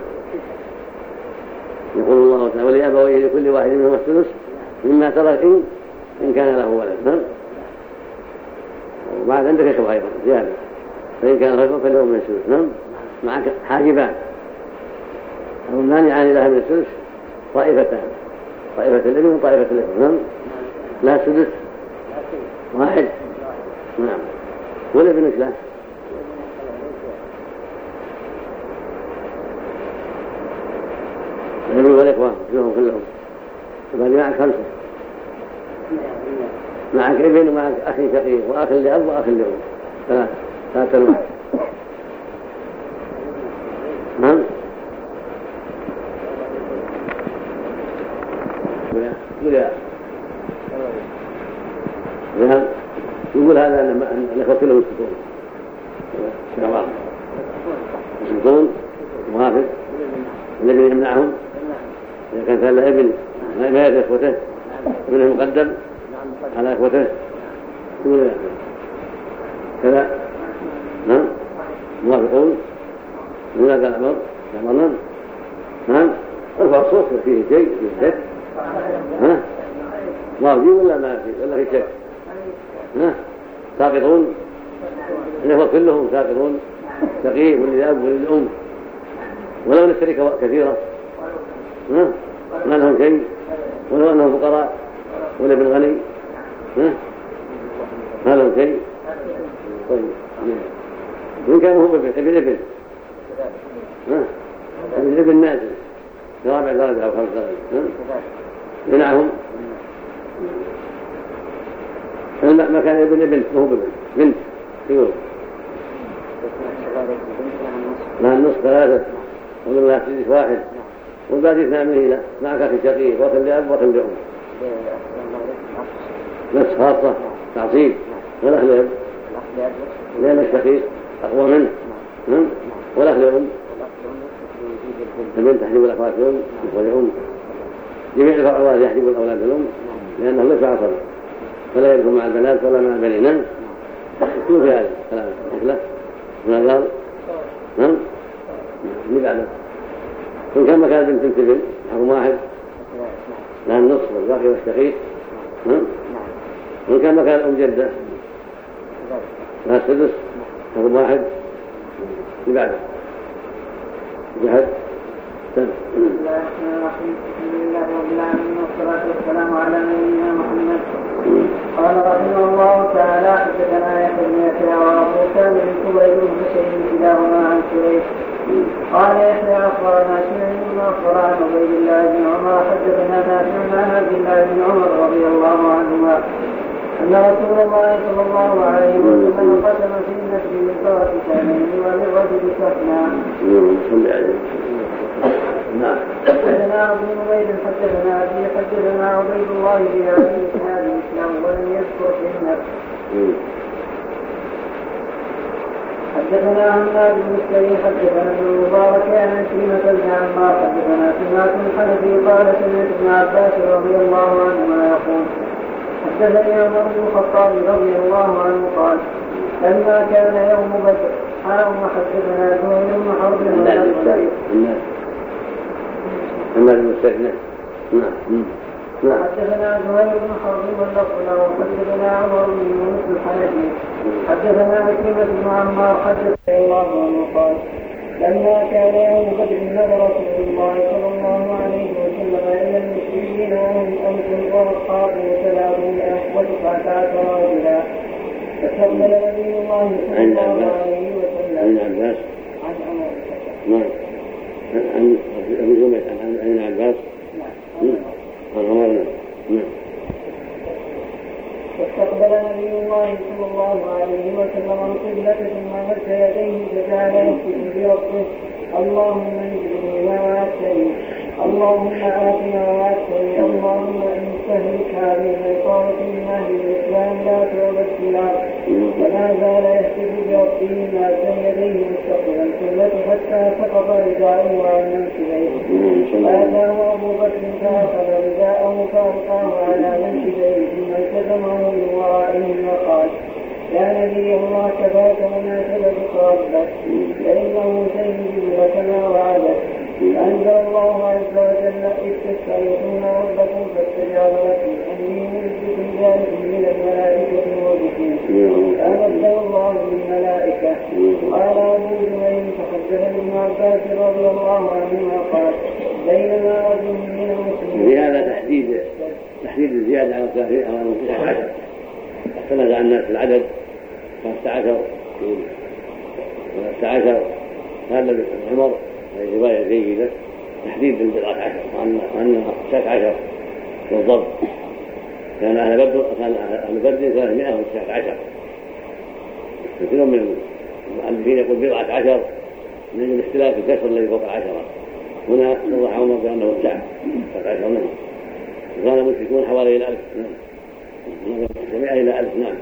يقول الله تعالى ولأبويه لكل واحد منهم الثلث مما ترك إن إن كان له ولد ها وبعد عندك إخوة أيضا زيادة فإن كان رجل فله من الثلث نعم معك حاجبان أو مانعان لها من الثلث طائفتان طائفة الابن وطائفة الابن نعم لا ثلث واحد نعم والابن ايش له؟ الابن والإخوة كلهم كلهم وبعد معك خمسة معك ابن ومعك أخي شقيق وأخ لأب وأخ لأم ثلاث ثلاث أنواع نعم ولا نعم يقول هذا أن الأخوة كلهم يسكتون شباب يسكتون موافق الذي يمنعهم إذا كان ثلاث ابن ما يأتي إخوته منه مقدم على إخوته يقول كذا نعم موافقون من هذا الأمر أمرنا نعم ارفع الصوت فيه شيء فيه شك ها واجب ولا ما في ولا في شك ها ساقطون الإخوة كلهم ساقطون شقيق وللأب وللأم ولو نشترك كثيرا ها ما لهم شيء ولو أنهم فقراء ولا ابن غني ها ما لهم شيء طيب وإن كان هو ابن ابن ابن ها ابن ابن نازل رابع درجة أو خمس درجة منعهم ما كان ابن ابن وهو ابن بنت يقول مع النصف ثلاثة ومن لا تجلس واحد والباقي اثنان منه لا معك أخي شقيق وأخ لأب وأخ لأم نفس خاصة تعصيب والأخ لأب لأن الشقيق أقوى منه والأخ لأم البنت تحجب الأخوات الأم والأم جميع الأولاد يحجب الأولاد الأم لأنه ليس عصبا فلا يدخل مع البنات ولا مع البنين يكون في هذا الكلام مثله من الغار نعم اللي بعده وإن كان مكان بنت تنتبه حكم واحد لها النصف والباقي والشقيق نعم وإن كان مكان أم جدة لها السدس حكم واحد اللي بعده جهد بسم الله الرحمن الرحيم الحمد لله رب العالمين والصلاة والسلام على نبينا محمد قال رحمه الله تعالى حدثنا يحيى بن يحيى وابو كامل الكبير بن بشير كلاهما عن شريك قال يحيى اخبرنا شريك بن اخبر عن عبيد الله بن عمر حدثنا نافع عن عبد الله بن عمر رضي الله عنهما أن رسول الله صلى الله عليه وسلم قسم في النسل للفرس كاملين وللرجل كفنا. نعم. حدثنا ابن نمير حدثنا أبي حدثنا عبيد الله بن أبي إسحاق الإسلام ولم يذكر في النسل. حدثنا عمار بن السري حدثنا ابن المبارك عن كلمة بن عمار حدثنا سمعت الحنفي قال سمعت ابن عباس رضي الله عنهما يقول حدثني عمر بن الخطاب رضي الله عنه قال لما كان يوم بدر حاول حدثنا زهير بن حرب حدثنا زهير بن حرب واللفظ له حدثنا عمر بن يونس الحنفي حدثنا كلمة بن عمار حدثنا الله عنه قال لما كان يوم بدر نظر رسول الله صلى الله عليه وسلم إلى المشركين وهم ألف وأصحابه ثلاثمائة وتسعة عشر رجلا فاستقبل نبي الله صلى الله عليه وسلم عن عباس عن عمر نعم عن ابن جميل عن عباس عن عمر نعم فاستقبل نبي الله صلى الله عليه وسلم القبلة ثم مد يديه فجعل يكتب بربه اللهم انزلني ما وعدتني اللهم آتنا ما وعدتني اللهم إن تهلك هذه العصابة من أهل الإسلام لا تعبد فيها. وما زال يكتب بربه مادا يديه مستقبلا القبلة حتى سقط رداءه عن منكبيه فأتاه أبو بكر فأخذ رداءه فألقاه على منكبيه ثم التزمه من ورائه وقال يا نبي الله كفاك مناسبة ربك فإنه سينجز لك ما وعدك. فأنزل الله عز وجل إذ تستغيثون ربكم فاستجاب لكم أني ممدكم بألف من الملائكة مردفين فأمده الله بالملائكة. قال أبو جهيم فحدث ابن عباس رضي الله عنهما قال بينما رجل من المسلمين في هذا تحديد تحديد الزيادة على ثلاثين أو على تسعة عشر اعتمد على الناس العدد خمسة عشر خمسة عشر هذا ابن عمر هذه رواية جيدة تحديد البضعة عشر وأنها تسعة عشر بالضبط. كان أهل بدر كان أهل بدر ثلاثمائة وتسعة عشر. كثير من المؤلفين يقول بضعة عشر من الاختلاف الكسر الذي فوق العشرة. هنا وضح عمر بأنه تسعة عشر منهم وكان المشركون حوالي الألف نعم جميع إلى ألف نعم.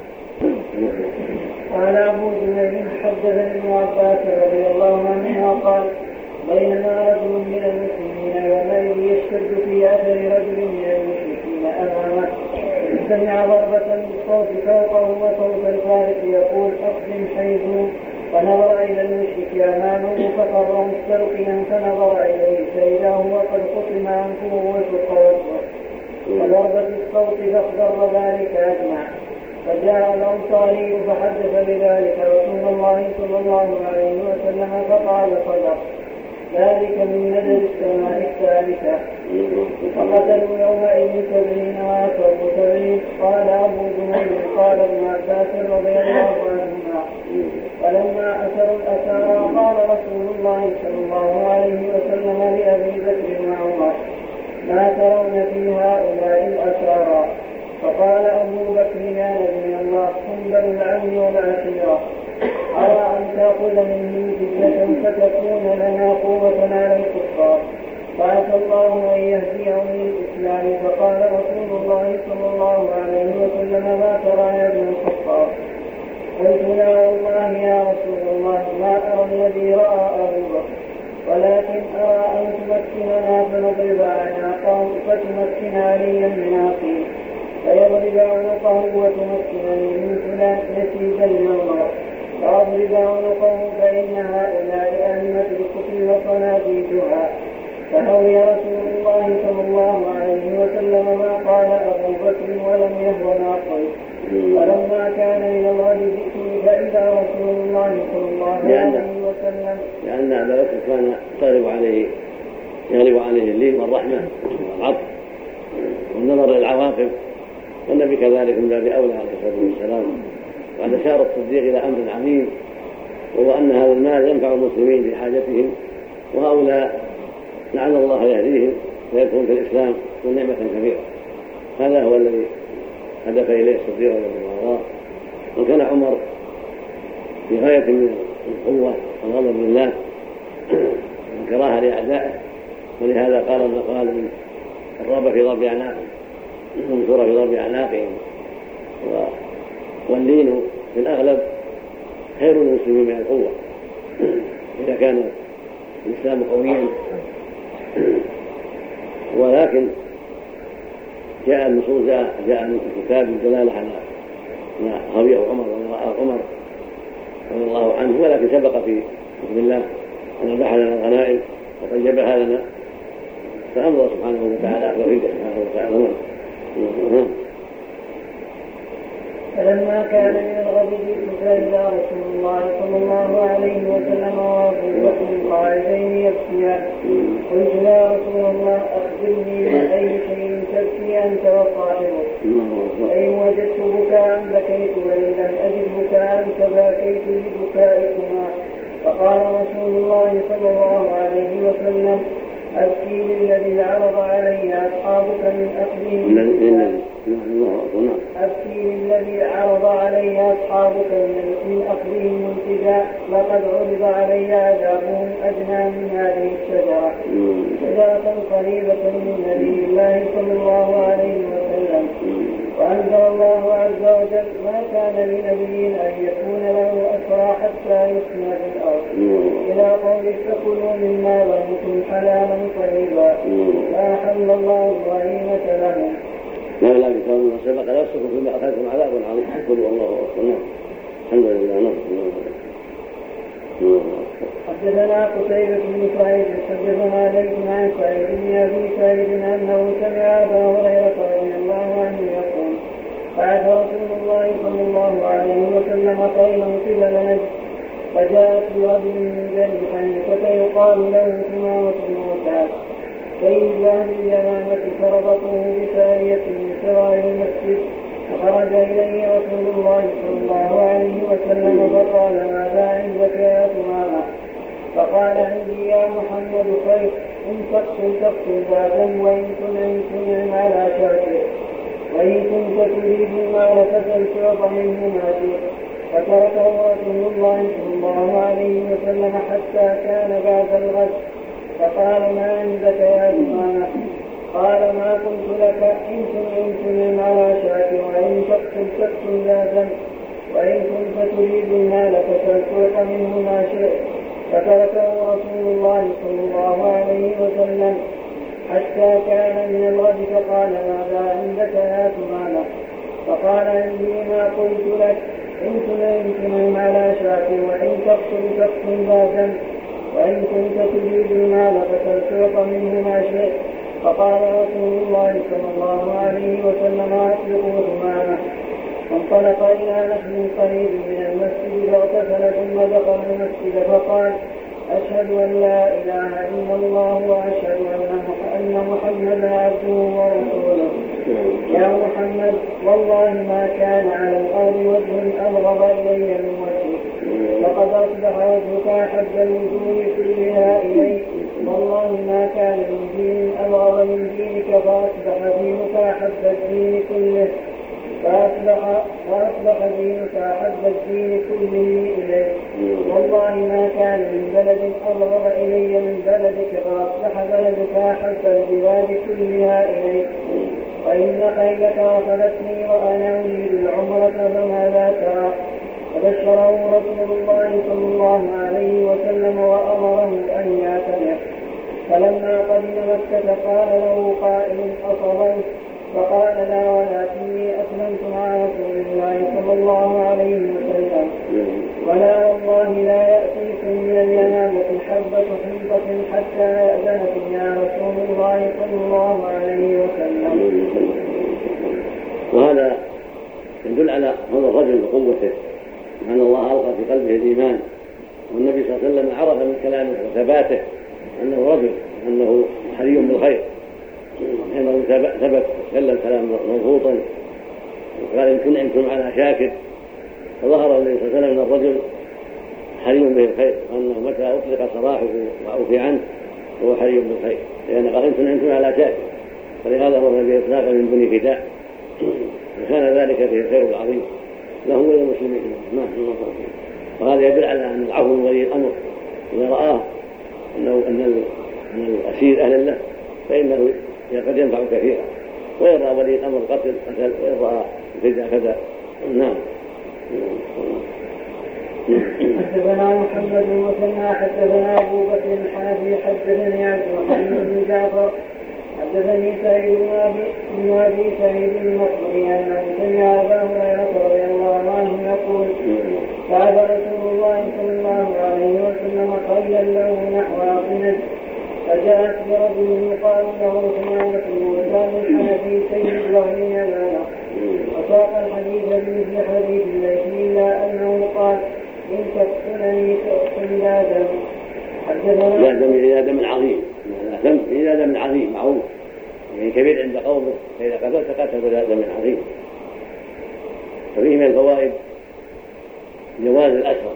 قال أبو جهيم حدث ابن عباس رضي الله عنه قال بينما رجل من المسلمين يومئذ يشتد في أثر رجل من المشركين أمامه سمع ضربة بالصوت فوقه وصوت الفارس يقول أقدم حيث فنظر إلى المشرك أمامه فقر مستلقيا فنظر إليه فإذا هو قد قسم أنفه وشق وجهه وضربة الصوت فاخضر ذلك أجمع. فجاء الأنصاري فحدث بذلك رسول الله صلى الله عليه وسلم فقال صدق ذلك من نزل السماء الثالثة. فقتلوا يومئذ سبعين وأسروا سبعين. قال أبو جهيم قال ابن عباس رضي الله عنهما فلما أسروا الأسارى قال رسول الله صلى الله عليه وسلم لأبي بكر وعمر ما ترون في هؤلاء الأسارى؟ فقال أبو بكر يا نبي الله هم بنو العم والعشيرة أرى أن تأخذ منهم فتنة فتكون لنا قوة على الكفار فعسى الله أن يهديهم للإسلام. فقال رسول الله صلى الله عليه وسلم ما ترى يا ابن الخطاب؟ قلت لا والله يا رسول الله ما أرى الذي رأى أبو بكر ولكن أرى أن تمكننا فنضرب أعناقهم فتمكن عليا من عقيل فيضرب عنقه وتمكنني من فلان نسيجا ينظر فأضرب عنقه فإن هؤلاء أئمة الكفر وصناديدها. فهوي رسول الله صلى الله عليه وسلم ما قال أبو بكر ولم يهو ما قلت. فلما كان من الغد جئت فإذا رسول الله صلى الله عليه وسلم لأن أبا بكر كان تغلب عليه يغلب عليه اللين والرحمة والعطف والنظر للعواقب والنبي كذلك من باب أولى عليه الصلاة والسلام. وقد أشار الصديق إلى أمر عظيم وهو أن هذا المال ينفع المسلمين في حاجتهم وهؤلاء لعل الله يهديهم ويدخلون في الإسلام ونعمة كبيرة. هذا هو الذي هدف إليه الصديق رضي الله عنه. وكان عمر في غاية من القوة والغضب لله والكراهة لأعدائه ولهذا قال قال من الرغبة في ضرب أعناقهم المنصورة في ضرب أعناقهم. واللين في الأغلب خير المسلمين من القوة إذا كان الإسلام قويا. ولكن جاء النصوص جاء, جاء الكتاب الدلالة على ما هويه عمر ورأى عمر رضي الله عنه ولكن سبق في حكم الله أن أباح لنا الغنائم وطيبها لنا فأمر سبحانه وتعالى أخبره سبحانه وتعالى. فلما كان من الغد جئت فإذا رسول الله صلى الله عليه وسلم وأبو بكر قاعدين يبكيان. قلت يا رسول الله أخبرني بأي شيء تبكي أنت وصاحبك؟ فإن وجدت بكاء بكيت وإن لم أجد بكاء فبكيت لبكائكما. فقال رسول الله صلى الله عليه وسلم أبكي للذي عرض علي أصحابك من أخذهم أبكي للذي عرض علي أصحابك من أخذهم منتجا لقد عرض علي عذابهم أدنى من هذه الشجرة شجرة قريبة من نبي الله صلى الله عليه وسلم. وأنزل الله عز وجل ما كان لنبي أن يكون له أسرى حتى يسكن في الأرض إلى قوله فكلوا مما ظننتم حلالا طيبا فأحل الله الغنيمة لهم. لا لا بكون سبق نفسكم فيما أخذتم عذاب عظيم. كلوا الله أكبر. الحمد لله. نصر حدثنا قتيبة بن سعيد حدثنا ليث عن سعيد بن أبي سعيد أنه سمع أبا هريرة رضي الله عنه يقول بعث رسول الله صلى الله عليه وسلم خيلا قبل نجد فجاءت برجل من بني حنيفة يقال له ثمامة بن وسعد سيد أهل اليمامة فربطوه بسارية من سواري المسجد فخرج إليه رسول الله صلى الله عليه وسلم فقال ماذا عندك يا ثمامة؟ فقال عندي يا محمد خير إن تقتل تقتل بابا وإن تنعم تنعم على شاكر وإن كنت تريد المال فسل تعط منه ما شئت. فتركه رسول الله صلى الله عليه وسلم حتى كان بعد الغد فقال ما عندك يا ثمامة؟ قال ما قلت لك إن تنعم تنعم على شاكر وإن تقتل تقتل لا ذنب وإن كنت تريد المال فسل تعط منه ما شئت. فتركه رسول الله صلى الله عليه وسلم حتى كان من الغد فقال ماذا عندك يا ثمامة؟ فقال عندي ما قلت لك إن تنعم تنعم على شاكر وإن تقتل تقتل لا ذنب وإن كنت تريد المال فسل تعط منه ما شئت. فقال رسول الله صلى الله عليه وسلم أطلقوا ثمامة. فانطلق إلى نخل قريب من المسجد فاغتسل ثم دخل المسجد فقال أشهد أن لا إله إلا الله وأشهد أن محمدا عبده ورسوله. يا محمد والله ما كان على الأرض وجه أبغض إلي من وجهك لقد أصبح وجهك أحب الوجوه كلها إلي والله ما كان من دين أبغض من دينك فأصبح دينك أحب الدين كله فأصبح, فأصبح دينك أحب الدين كله إليك والله ما كان من بلد أبغض إلي من بلدك فأصبح بلدك أحب البلاد كلها إليك. وإن خيلك وصلتني وأنا أريد العمرة فماذا ترى؟ فبشره رسول الله صلى الله عليه وسلم وأمره أن يعتمر. فلما قدم مكة قال له قائل أصبت؟ فقال لا ولكني أسلمت مع رسول الله صلى الله عليه وسلم ولا والله لا يأتيكم من اليمامة حبة حنطة حتى يأذن فيها رسول الله صلى الله عليه وسلم. وهذا يدل على هذا الرجل بقوته أن الله ألقى في قلبه الإيمان والنبي صلى الله عليه وسلم عرف من كلامه وثباته أنه رجل أنه حري بالخير حينه ثبت كلم كلام مضبوطا وقال إن كنتم على شاكر فظهر النبي صلى الله عليه وسلم أن الرجل حري به الخير وأنه متى أطلق سراحه وعفي عنه هو حري بالخير لأن قال إن كنتم على شاكر فلهذا أمر النبي إطلاقا من بني فداء وكان ذلك فيه الخير العظيم له وللمسلمين. وهذا يدل على أن العفو من ولي الأمر إذا رآه أنه أن الأسير أهل له فإنه قد ينفع كثيرا ويرى ولي الأمر قتل قتل ويرى كذا كذا. نعم. حدثنا محمد بن مثنى حدثنا أبو بكر الحنفي حدثني عبد الرحمن بن جعفر حدثني سعيد بن أبي سعيد المقبري أنه سمع أبا هريرة رضي الله عنه يقول بعث رسول الله صلى الله عليه وسلم خيلا له نحو أرض فجاءت برجل يقال له ثمامة بن وسام الحنفي سيد له اليمامة وساق الحديث بمثل حديث الليث إلا أنه قال إن تقتلني تقتل لا دم. لا دم إلى دم عظيم، لا دم إلى دم عظيم معروف يعني كبير عند قومه، فإذا قتلت قتلت إلى دم عظيم. ففيه من الفوائد جواز الأسرى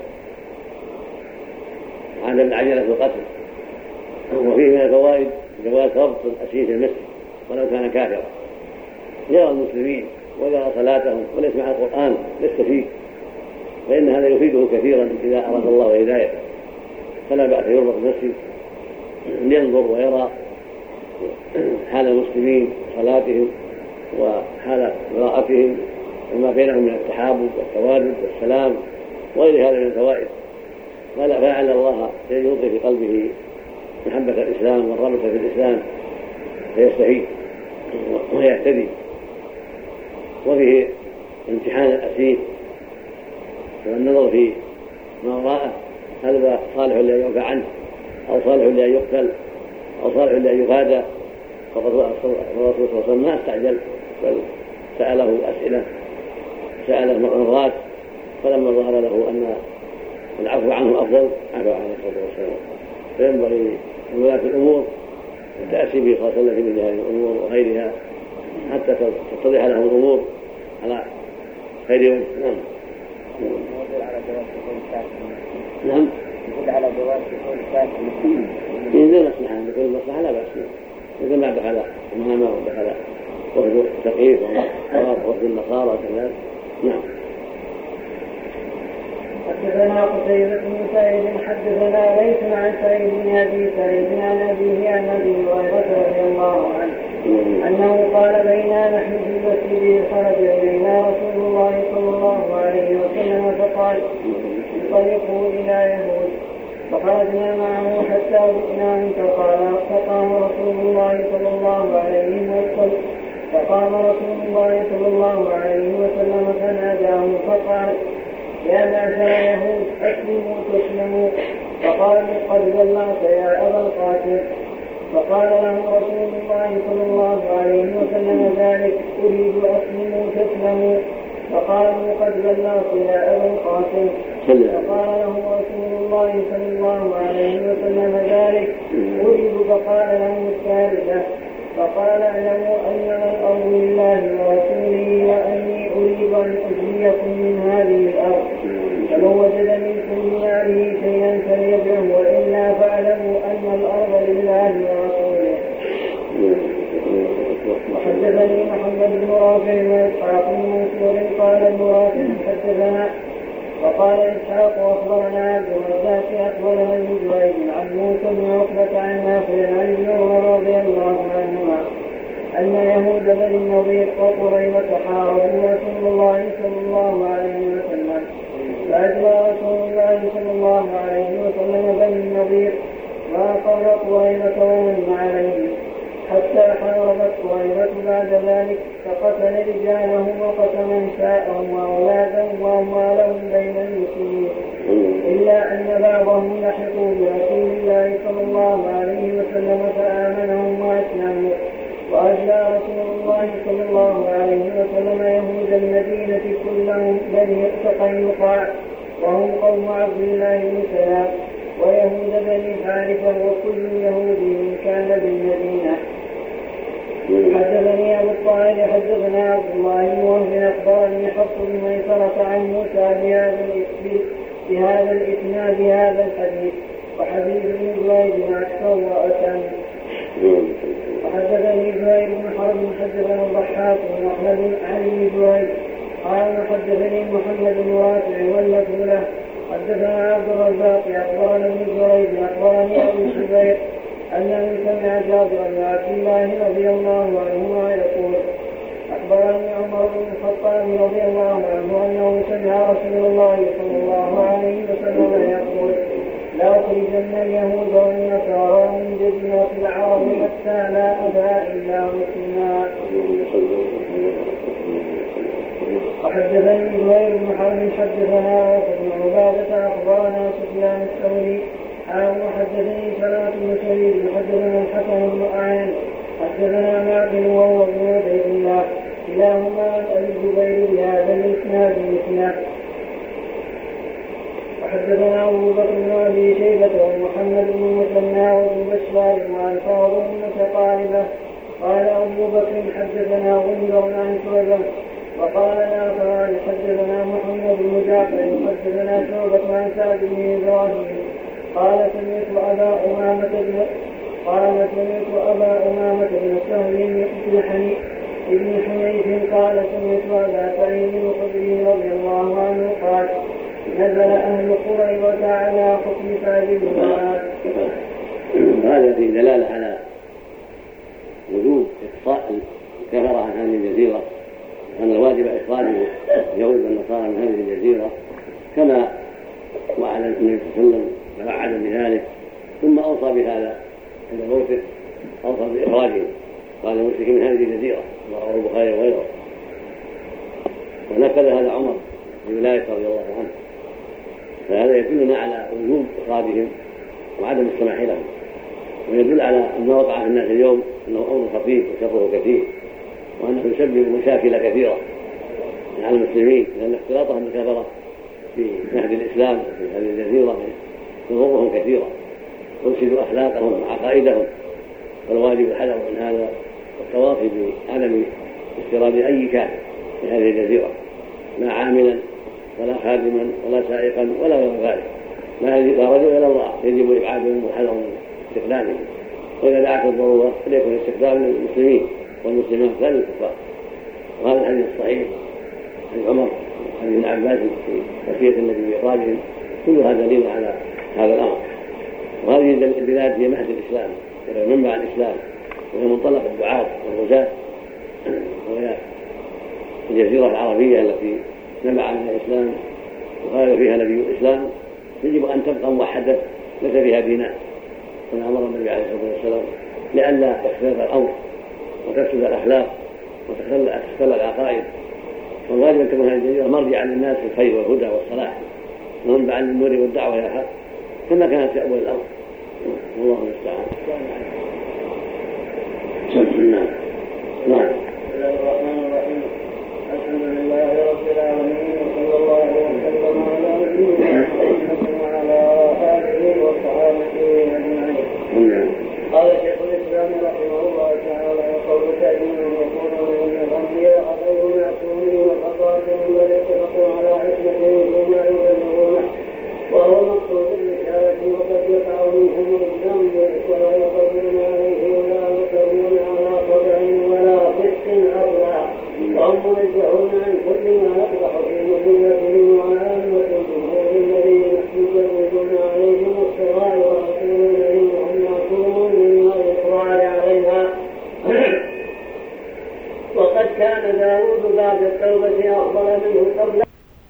عدم العجلة في القتل، وفيه من الفوائد جواز ربط الأسير في المسجد ولو كان كافرا، يرى المسلمين ويرى صلاتهم ويسمع القرآن يستفيد، فإن هذا يفيده كثيرا إذا أراد الله هدايته، فلا بأس يربط المسجد لينظر ويرى حال المسلمين صلاتهم وحال قراءتهم وما بينهم من التحابب والتوادد والسلام وغير هذا من الفوائد، ولا فعل الله يلقي في قلبه محبة الإسلام والرغبة في الإسلام فيستفيد ويهتدي. وفيه امتحان الأسير والنظر في ما وراءه، هل هو صالح لأن يعفى عنه أو صالح لأن يقتل أو صالح لأن يفادى. فالرسول صلى الله عليه وسلم ما استعجل بل سأله أسئلة، سأله مرات، فلما ظهر له أن العفو عنه أفضل عفى عنه صلى الله عليه وسلم. فينبغي لولاة الأمور التأسي به صلى الله عليه وسلم في هذه الأمور وغيرها حتى تتضح لهم الأمور على خير وجه. نعم. نعم. يقول على جواز دخول الكافر. إذا مصلحة بكل مصلحة لا بأس، إذا ما دخل إمامة ودخل وفد التقييد وفد النصارى كذلك. نعم. حدثنا قتيبة بن سعيد حدثنا ليس عن سعيد بن أبي سعيد عن أبيه عن أبي هريرة رضي الله عنه أنه قال بينا نحن في المسجد خرج إلينا رسول الله صلى الله عليه وسلم فقال انطلقوا إلى يهود، فخرجنا معه حتى جئنا فقال فقام رسول الله صلى الله عليه وسلم فقام رسول الله صلى الله عليه وسلم فناداهم فقال يا معشر يهود أسلموا تسلموا، فقالوا قد بلغت يا أبا القاسم. فقال لهم رسول الله صلى الله عليه وسلم ذلك أريد أسلموا تسلموا، فقالوا قد بلغت يا أبا القاسم. فقال لهم رسول الله صلى الله عليه وسلم ذلك أريد، فقال لهم الثالثة فقال اعلموا أنما الأرض لله ورسوله وأني أريد أن أجزيكم من هذه الأرض، فمن وجد منكم من عليه شيئا فليبعه وإلا فاعلموا أن الأرض لله ورسوله. وحدثني محمد بن رافع وإسحاق بن منصور قال ابن رافع حدثنا وقال إسحاق أخبرنا عبد الرزاق أخبرنا ابن جريج عن موسى بن عقبة عن نافع عن ابن عمر رضي الله عنهما أن يهود بني النضير وقريظة حاربوا رسول الله صلى الله عليه وسلم، فأجرى رسول الله صلى الله عليه وسلم بني النضير وأقر قريظة ومن عليه حتى حاربت قريظة بعد ذلك، فقتل رجالهم وقتل نساءهم وأولادهم وأموالهم بين المسلمين، إلا أن بعضهم لحقوا برسول الله صلى الله عليه وسلم فآمنهم وأسلموا. وأجلى رسول الله صلى الله عليه وسلم يهود المدينة كلهم بني قينقاع وهم قوم عبد الله بن سلام، ويهود بني حارثة وكل يهودي كان بالمدينة. حدثني أبو الطاهر حدثنا عبد الله بن وهب أخبرني حفص بن ميسرة عن موسى بهذا الإسناد هذا الحديث، وحديث ابن جريج أكثر وأتم. وحدثني زهير بن حرب حدثنا الضحاك بن أحمد عن ابن جريج قال حدثني محمد بن رافع واللفظ له حدثنا عبد الرزاق أخبرنا ابن جريج أخبرني أبو الزبير أنه سمع جابر بن عبد الله رضي الله عنهما يقول أخبرني عمر بن الخطاب رضي الله عنه أنه سمع رسول الله صلى الله عليه وسلم يقول لا أخرجن اليهود والنصارى من جزيرة العرب حتى لا أبا إلا مسلما. وحدثني زهير بن حرب حدثنا وابن عبادة أخبرنا سفيان الثوري عن حدثني سلامة بن سعيد حدثنا الحسن بن أعين حدثنا معقل وهو ابن عبيد الله كلاهما عن ابي الزبير بهذا الاسناد مثله. وحدثنا ابو بكر بن ابي شيبه ومحمد بن المثنى وابن بشار والفاظ متقاربه. قال ابو بكر حدثنا غندر عن شعبه وقال الاخران حدثنا محمد بن جعفر حدثنا شعبه عن سعد بن ابراهيم قال سمعت ابا امامه بن قال سمعت ابا امامه بن سهل بن حنيف ابن حنيف قال سمعت ابا سعيد الخدري رضي الله عنه قال نزل اهل قريظه على حكم سعد بن معاذ. هذا في دلاله على وجوب اقصاء الكفره عن هذه الجزيره، وان الواجب اخراج اليهود والنصارى من هذه الجزيره كما وعد النبي صلى الله عليه وسلم ووعد بذلك، ثم اوصى بهذا عند موته، اوصى باخراجهم قال المشركين من هذه الجزيره رواه البخاري وغيره. ونفذ هذا عمر في ولايته رضي الله عنه، فهذا يدلنا على وجوب اخراجهم وعدم السماح لهم، ويدل على ان وقع في الناس اليوم انه امر خطير وشره كثير، وانه يسبب مشاكل كثيره على المسلمين، لان اختلاطهم بالكفره في نهج الاسلام في هذه الجزيره يضرهم كثيرا ويفسد اخلاقهم وعقائدهم، والواجب الحذر من هذا والتواصي بعدم استيراد اي كافر في هذه الجزيره، لا عاملا ولا خادما ولا سائقا ولا غير ذلك، لا رجل ولا امراه، يجب ابعادهم والحذر من استخدامهم، واذا دعت الضروره فليكن استخدام للمسلمين والمسلمات لا للكفار. وهذا الحديث الصحيح عن عمر وعن ابن عباس في وصيه النبي باخراجهم كلها دليل على هذا الامر. وهذه البلاد هي مهد الاسلام وهي منبع الاسلام وهي منطلق الدعاة والغزاة، وهي الجزيره العربيه التي نبع عنها الاسلام وقال فيها نبي الاسلام، يجب ان تبقى موحده ليس فيها بناء، كما امر النبي عليه الصلاه والسلام لئلا تختلف الامر وتفسد الاخلاق وتختل العقائد. والواجب ان تكون هذه الجزيره مرجعا للناس في الخير والهدى والصلاح ومنبعا للنور والدعوه الى الحق كما كانت في اول الامر، والله المستعان. نعم نعم. بسم الله الرحمن الرحيم. الحمد لله رب العالمين وصلى الله وسلم على نبينا محمد وعلى اله وصحبه اجمعين. قال شيخ الاسلام رحمه الله تعالى وقول تأمين يكون من الانبياء غير معصومين وخطاتهم بل يتفقوا على عصمتهم وما يبلغونه، وهو مقصود الرسالة، وقد يقع منهم الذنب ولا يقدرون عليه ولا يقدرون على خدع ولا فسق اصلا، وهم منزهون عن كل ما يقبح في نبوتهم وعامة الجمهور الذين يجوزون عليهم الصغار ورسولون الذين هم معصومون مما الإصرار عليها. وقد كان داود بعد التوبة أفضل منه قبل،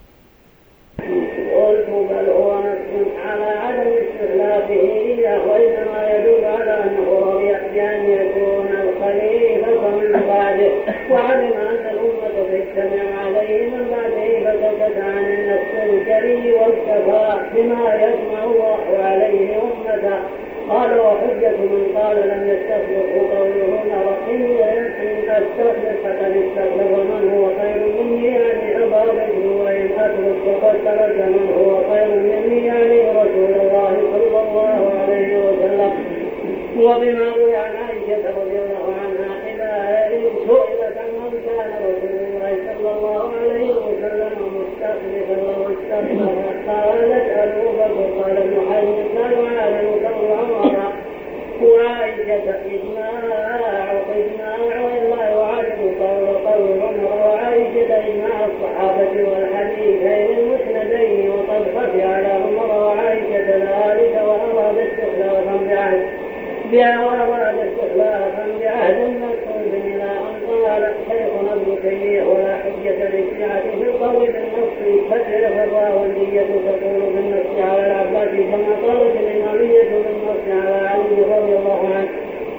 قلت بل هو نص على عدم استخلافه إياه، وإنما يدل على أنه رضي بأن يكون الخليفة من بعده، وعلم أن الأمة تجتمع عليه من بعده فسكت عن النفس الجري واكتفى بما يسمع الله عليه أمته. قال وحجة من قال لم يستخلف قوله إن أستخلف فقد استخلف من هو خير مني يعني أبا بكر، وإن أترك فقد ترك من هو خير مني يعني رسول الله صلى الله عليه وسلم. وبما روي عن عائشة رضي الله عنها إذا سئلت عن من كان رسول الله صلى الله عليه وسلم مستخلفا أو استخلف قالت أبو بكر، قال ابن حزم كان عالم كون عمر، وعائشة إجماع إجماع وإلا يعرف قول قول عمر وعائشة إجماع الصحابة والحديثين المسندين، وقد خفي على عمر وعائشة ذلك وأراد استخلافا بعهد بها وأراد استخلافا بعهد مكتوب إلى أن قال شيخنا ابن تيمية ولا حجة للشيعة في القول بالنص، فتعرف الراوندية تقول بالنص على العباس كما قالت الإمامية بالنص على علي رضي الله عنه.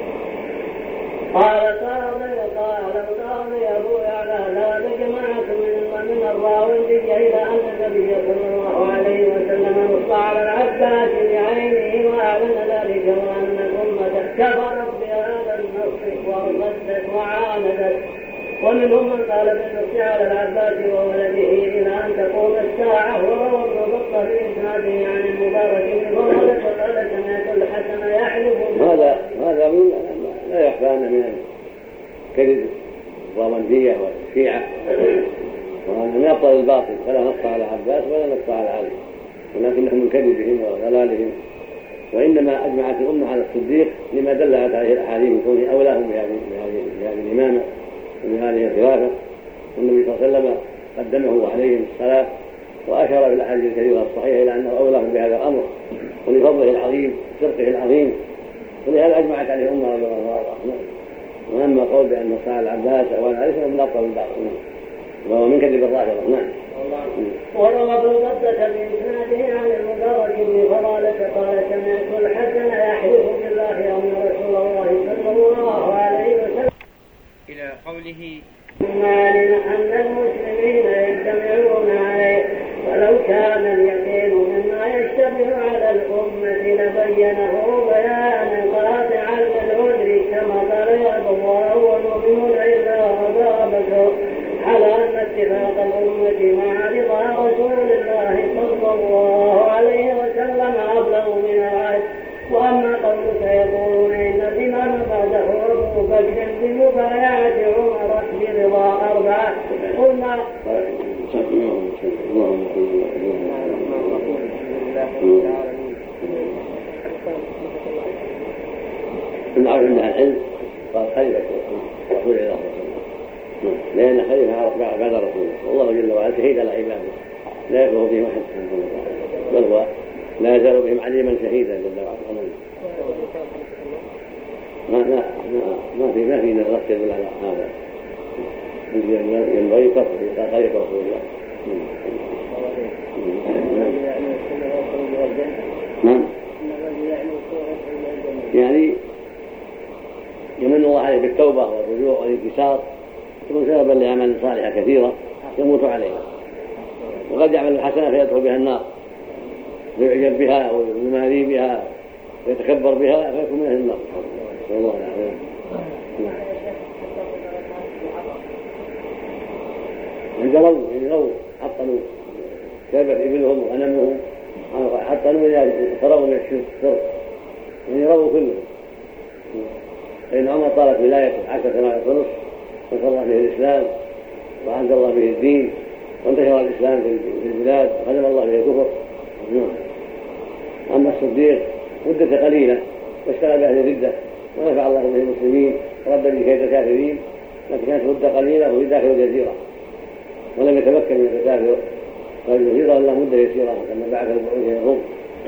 قال قاضي وقال القاضي أبو يعلى لا جماعة من الراوندية إلى أن النبي صلى الله عليه وسلم نص على العباس بعينه وأعلن ذلك، وأن الأمة كفرت بهذا النص وارتدت وعاندت ومنهم من قال بالنص على العباس وولده إلى أن تقوم الساعة. وروى ابن بطة بإسناده عن المبارك بن فضالة قال سمعت الحسن يحلف. هذا هذا من لا يخفى أن من الكذب والرمزية والشيعة، وأن يبطل الباطل، فلا نص على عباس ولا نص على علي، ولكنهم من كذبهم وضلالهم. وإنما أجمعت الأمة على الصديق لما دلت عليه الأحاديث من كونه أولاهم بهذه الإمامة وبهذه الخلافة. والنبي صلى الله عليه وسلم قدمه عليهم الصلاة، وأشار في الأحاديث الكثيرة الصحيحة إلى أنه أولاهم بهذا الأمر ولفضله العظيم وصدقه العظيم، ولهذا أجمعت عليه الأمة رضي الله عنها. وأما قول بأن صاع العباس أو عليه فمن أبطل الباطل، وهو من كذب الرافضة. نعم. وروى ابن بطة بإسناده عن المبارك بن فضالة قال سمعت الحسن يحلف بالله أن رسول الله صلى الله عليه وسلم إلى قوله أن المسلمين يجتمعون عليه، ولو كان اليقين مما يشتبه على الأمة لبينه بيانا قاطعا للعذر، كما قال يعبد الله والمؤمنون إلا وضربته على أن اتفاق الأمة مع رضا رسول الله صلى الله عليه وسلم أبلغ من العهد. وأما قولك يقولون إن الإمام بعده أبو بكر بمبايعة عمر برضا أربعة، قلنا العرف عندها العلم قال خليفة رسول الله لأن خليفة بعد رسول الله، والله جل وعلا شهيد على عباده لا يكره بهم أحد بل هو لا يزال بهم عليما شهيدا جل وعلا. ما ما ما في ما في نص يدل على هذا، ينبغي تصل خليفة رسول الله. نعم. يعني يمن الله عليه بالتوبة والرجوع والانكسار، يكون سببا لأعمال صالحة كثيرة يموت عليها، وقد يعمل الحسنة فيدخل بها النار ويعجب بها ويماري بها ويتكبر بها فيكون من أهل النار. والله العظيم. عند لو لو حطنوا كابت إبلهم وغنمهم حطنوا إلى فرغوا من الشرك يعني رووا كلهم. فإن عمر طالت ولايته عشر سنوات ونصف نصر به الإسلام وأعز الله به الدين وانتشر الإسلام في البلاد وخدم الله به الكفر. أما الصديق مدة قليلة واشتغل بأهل الردة ونفع الله به المسلمين ورد به كيد الكافرين، لكن كانت مدة قليلة وفي داخل الجزيرة ولم يتمكن من التكافر، فالجزيرة إلا مدة يسيرة كما بعد البعوث يهم.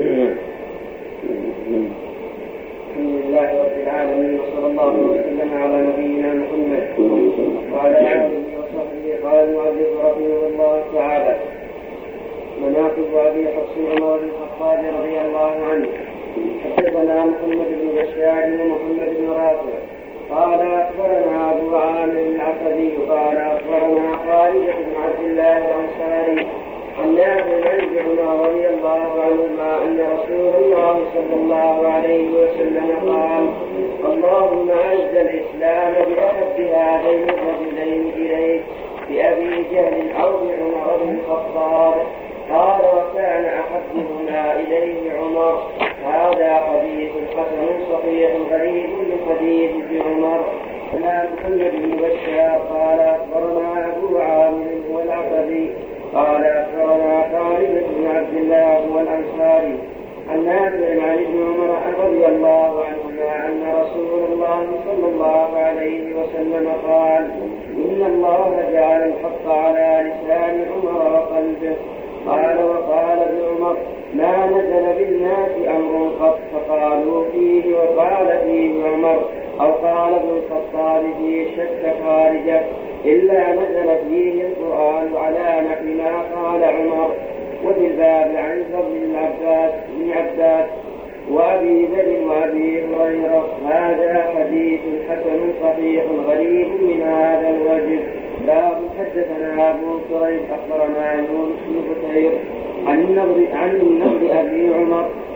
الحمد لله رب العالمين، وصلى الله وسلم على نبينا محمد وعلى آله وصحبه. قال المؤلف رحمه الله تعالى: مناقب أبي حفص عمر بن الخطاب رضي الله عنه. حدثنا محمد بن بشار ومحمد بن رافع قال أخبرنا أبو عامر العقدي قال أخبرنا خالد بن عبد الله الأنصاري عن نافع عن عمر رضي الله عنهما أن رسول الله صلى الله عليه وسلم قال: اللهم أعز الإسلام بأحب هذين الرجلين إليك، بأبي جهل أو بعمر بن الخطاب. قال: وكان أحبهما إليه عمر. هذا حديث حسن صحيح غريب من حديث ابن عمر. أنا محمد بن بشار قال أخبرنا أبو عامر والعقدي قال أخبرنا خالد بن عبد الله والأنصاري عن نافع عن ابن عمر رضي الله عنهما أن رسول الله صلى الله عليه وسلم قال: إن الله جعل الحق على لسان عمر وقلبه. قال: وقال ابن عمر: ما نزل بالناس أمر قط فقالوا فيه وقال فيه عمر، أو قال ابن الخطاب فيه شك خارجه، إلا نزل فيه القرآن على نحو ما قال عمر. وفي الباب عن فضل العباس بن عباس وأبي ذر وأبي هريرة. هذا حديث حسن صحيح غريب من هذا الوجه. باب حدثنا أبو كريب أخبرنا يونس بن بكير عن النضر عن النضر أبي عمر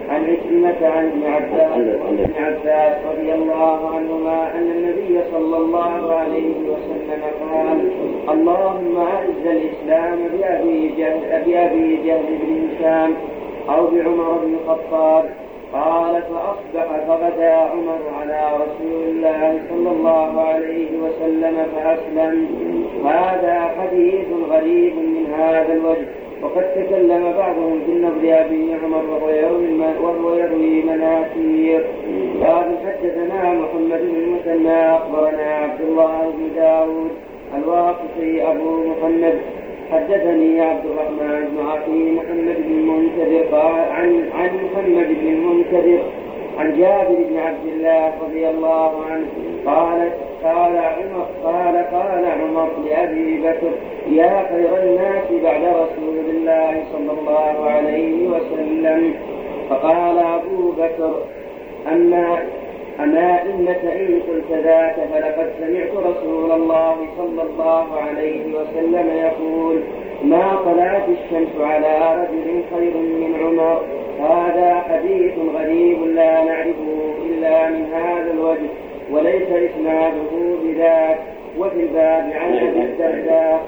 عن عكرمة عن ابن عباس وابن عباس رضي الله عنهما أن النبي صلى الله عليه وسلم قال: اللهم أعز الإسلام بأبي جهل, بأبي جهل بن هشام أو بعمر بن الخطاب. قال: فأصبح فغدا عمر على رسول الله صلى الله عليه وسلم فأسلم. هذا حديث غريب من هذا الوجه، وقد تكلم بعضهم في النظر أبي عمر وهو يروي مناكير. قال: حدثنا محمد بن المثنى أخبرنا عبد الله بن داود الواقفي أبو محمد حدثني عبد الرحمن بن عقيل محمد بن المنكدر قال عن عن محمد بن المنكدر عن جابر بن عبد الله رضي الله عنه قال قال عمر قال قال عمر لأبي بكر: يا خير الناس بعد رسول الله صلى الله عليه وسلم. فقال أبو بكر: أما أما إنك إن قلت ذاك فلقد سمعت رسول الله صلى الله عليه وسلم يقول: ما طلعت الشمس على رجل خير من عمر. هذا حديث غريب لا نعرفه إلا من هذا الوجه، وليس إسناده بذاك. وفي الباب عن أبي الدرداء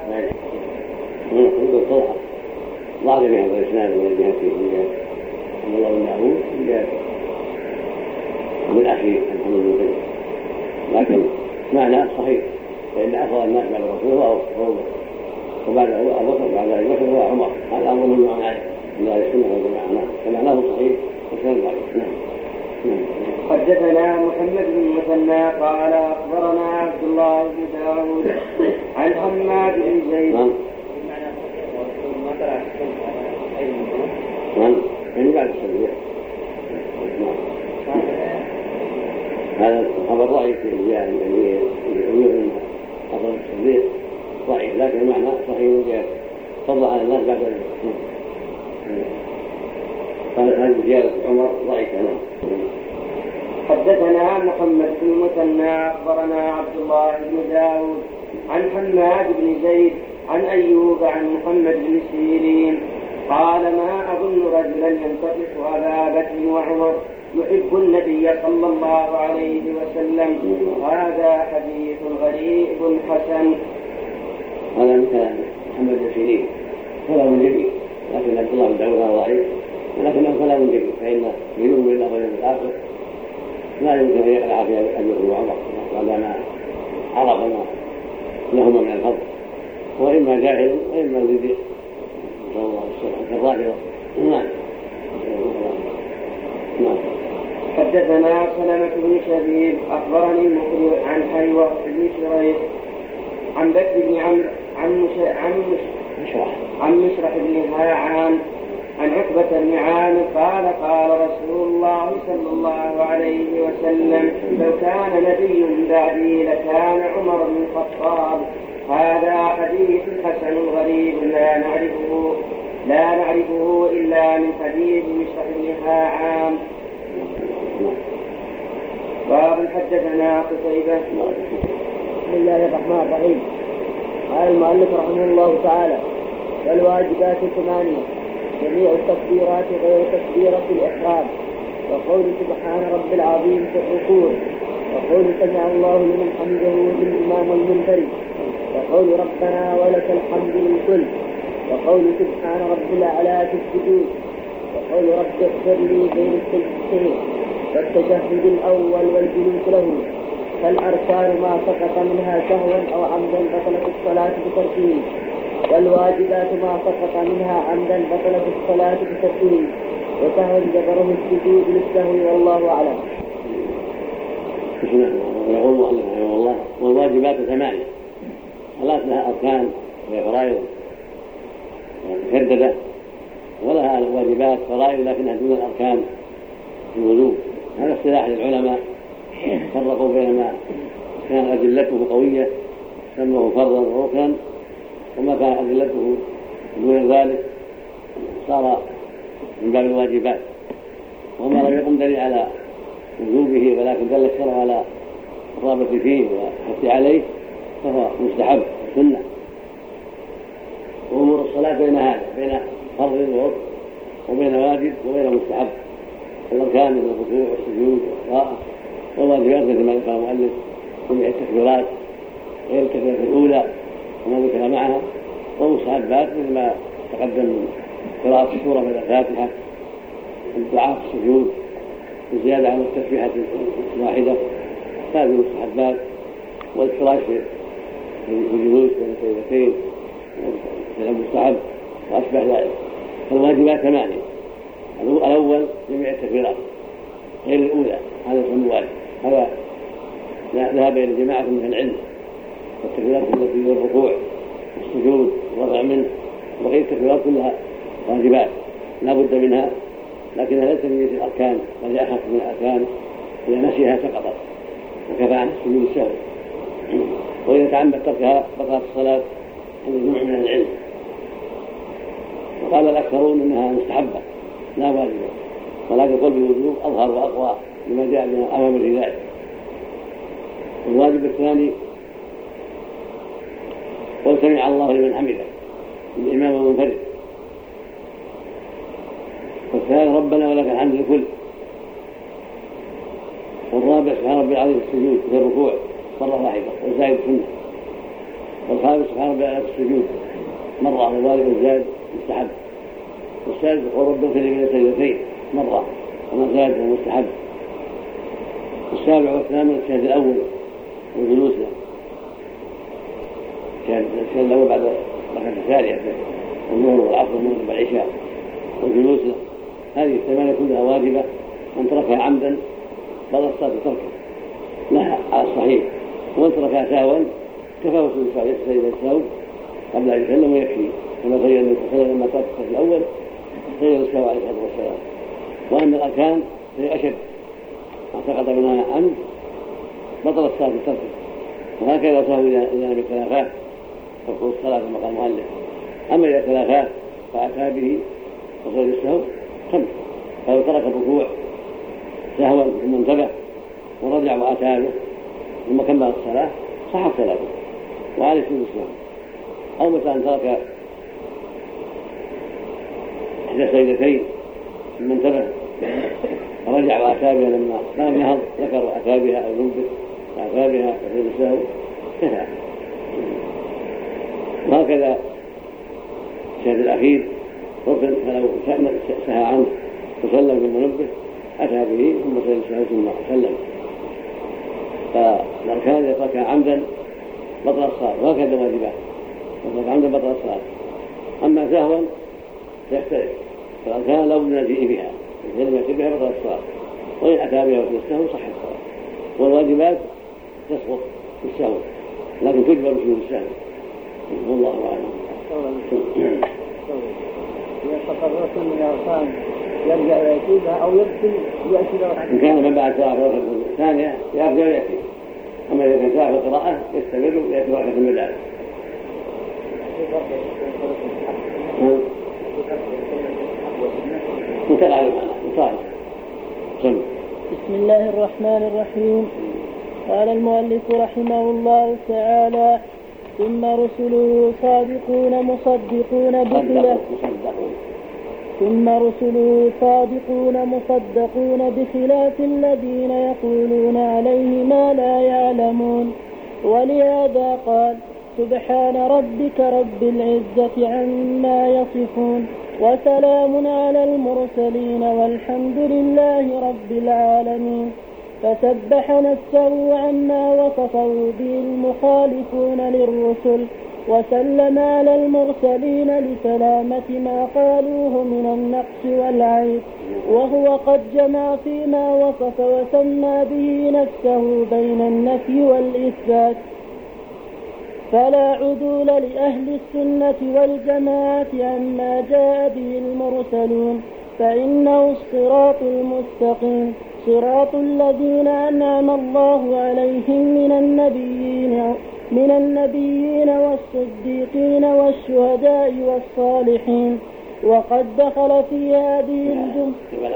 ضعف بهذا الإسناد من جهة عبد الله بن داود من جهة من أخي محمد بن زيد، لكن معناه صحيح، فإن أفضل الناس بعد الرسول هو أبو بكر، وبعد أبو بكر بعد أبي بكر هو عمر. هذا أمر من عليه من أهل السنة والجماعة، فمعناه صحيح وسند ضعيف. حدثنا محمد بن المثنى قال أخبرنا عبد الله بن داود عن حماد بن زيد. نعم يعني بعد السبيع. هذا الخبر ضعيف في جاء يعني يقول ان خبر السبيع ضعيف، لكن المعنى صحيح جاء فضل على الناس بعد هذه زيادة عمر ضعيفة. حدثنا محمد بن المثنى أخبرنا عبد الله بن داود عن حماد بن زيد عن أيوب عن محمد بن سيرين قال: ما أظن رجلا ينتقص أبا بكر وعمر يحب النبي صلى الله عليه وسلم. هذا حديث غريب حسن. هذا من كلام محمد بن سيرين كلام جميل، لكن عبد الله بن داود ضعيف، ولكنه كلام جميل، فإن يؤمن بالله واليوم الآخر لا يمكن أن يقلع في أبي بكر وعمر بعدما عرف ما لهما من الفضل، وإما جاهل وإما زنديق نسأل الله السلامة كالرافضة. نعم. نعم. حدثنا سلمة بن شبيب أخبرني المقرئ عن حيوة بن شريح عن بكر بن عمرو عن مش... عن مش... عن مشرح بن هاعان عن عقبة بن عامر قال: قال رسول الله صلى الله عليه وسلم: لو كان نبي من بعدي لكان عمر بن الخطاب. هذا حديث حسن غريب لا نعرفه لا نعرفه إلا من حديث مشرح بن هاعان. باب حدثنا قتيبة. بسم الله الرحمن الرحيم. قال المؤلف رحمه الله تعالى: والواجبات ثمانية، جميع التكبيرات غير تكبيرة الإحرام، وقول سبحان رب العظيم في الركوع، وقول سمع الله لمن حمده للإمام والمنفرد، وقول ربنا ولك الحمد للكل، وقول سبحان رب الأعلى في السجود، وقول رب اغفر لي بين السجدتين، والتشهد الأول والجلوس له. فالأركان ما سقط منها سهوا أو عمدا بطلت الصلاة بتركه، والواجبات ما سقط منها عمدا بطلت الصلاة بتركه، وسهوا جبره السجود للسهو والله أعلم. يقول المؤلف رحمه الله: والواجبات ثمانية، صلاة لها أركان وهي فرائض مشددة، ولها واجبات فرائض لكنها دون الأركان في الوجوب. هذا اصطلاح للعلماء، فرقوا بين ما كان أدلته قوية سموه فرضا وركنا، وما كان أدلته دون ذلك صار من باب الواجبات. وما لم يقم دليل على وجوبه ولكن دل الشرع على الرغبة فيه والحث عليه فهو مستحب سنة. وأمور الصلاة بين هذا بين فرض وركن وبين واجب وبين مستحب، الأركان من الركوع والسجود والقراءة، والواجبات مثل ما ذكر المؤلف جميع التكبيرات غير التكبيرة الأولى وما ذكر معها، والمستحبات مثل ما تقدم من قراءة السورة من الفاتحة، الدعاء في السجود، الزيادة على التسبيحة الواحدة، هذه المستحبات، والافتراش في الجلوس بين السجدتين من المستحب وأشبه ذلك. فالواجبات ثمانية: الأول جميع التكبيرات غير الأولى، هذا اسم الواجب، هذا ذهب إلى جماعة من العلم. والتكبيرات التي في الركوع والسجود والرفع منه وبقية التكبيرات كلها واجبات لا بد منها، لكنها ليست من الأركان بل أخف من الأركان، إذا نسيها سقطت وكفى عن السجود السهو، وإذا تعمد تركها بطلت الصلاة عند جمع من العلم. وقال الأكثرون إنها مستحبة لا واجبة، ولكن قول بالوجوب أظهر وأقوى لما جاء من الأوامر في ذلك. الواجب الثاني: قل سمع الله لمن حمده الإمام المنفرد. والثالث: ربنا ولك الحمد الكل. والرابع: سبحان ربي العظيم في السجود في الركوع مرة واحدة والزائد سنة. والخامس: سبحان ربي العظيم في السجود مرة وذلك الزائد مستحب. والسادس: قل رب اغفر لي من السجدتين مرة وما زاد مستحب. السابع والثامن الشهد الأول والجلوس له، الشهد الأول بعد الركعة الثانية والظهر والعصر والمغرب والعشاء والجلوس له. هذه الثمانية كلها واجبة، من تركها عمدا بطلت الصلاة تركه لها على الصحيح، ومن تركها سهوا كفاه سجدة السهو قبل أن يسلم ويكفي، كما سجد النبي صلى الله عليه وسلم لما ترك الصف الأول سجد السهو عليه الصلاة والسلام. وأن الأركان هي أشد، ما سقط منها عمد بطل الصلاة تركه، وهكذا سهو إذا لم يتلافاه ترك الصلاة كما قال المؤلف. أما إذا تلافاه فأتى به وسجد السهو خمس، فلو ترك الركوع سهوا ثم انتبه ورجع وأتى به ثم كمل الصلاة صحت صلاته وعليه سجود السهو. أو مثلا أن ترك إحدى سجدتين ثم انتبه ورجع وأتى بها لما كان نهض ذكر وأتى بها أو نبه وأتى بها وسجد السهو كفى. وهكذا الشهد الأخير ركن، فلو سهى عنه وسلم ثم نبه أتى به ثم سجد السهو ثم سلم. فالأركان إذا تركها عمدا بطل الصلاة، وهكذا واجبات إذا عمدا بطل الصلاة. أما سهوا يختلف، فالأركان لو نجيء بها إذا لم يأتي بها بطل الصلاة، وإن أتى بها وسجد السهو صح الصلاة. والواجبات تسقط بالسهو لكن تجبر بسجود السهو، والله أعلم. إذا تقررت من الأركان يرجع ويأتيها أو يبكي يأتي. إن كان من بعد قراءة الثانية يرجع ويأتي، أما إذا كان ساعة القراءة يستمر ويأتي ركعة من ذلك. متعلم مصالح. بسم الله الرحمن الرحيم. قال المؤلف رحمه الله تعالى: ثم رسله صادقون مصدقون بخلاف ثم رسله صادقون مصدقون بخلاف الذين يقولون عليه ما لا يعلمون. ولهذا قال: سبحان ربك رب العزة عما يصفون، وسلام على المرسلين، والحمد لله رب العالمين. فسبح نفسه عما وصفه به المخالفون للرسل، وسلم على المرسلين لسلامة ما قالوه من النقص والعيب، وهو قد جمع فيما وصف وسمى به نفسه بين النفي والإثبات. فلا عدول لأهل السنة والجماعة عما جاء به المرسلون، فإنه الصراط المستقيم، صراط الذين أنعم الله عليهم من النبيين من النبيين والصديقين والشهداء والصالحين. وقد دخل في هذه الجملة.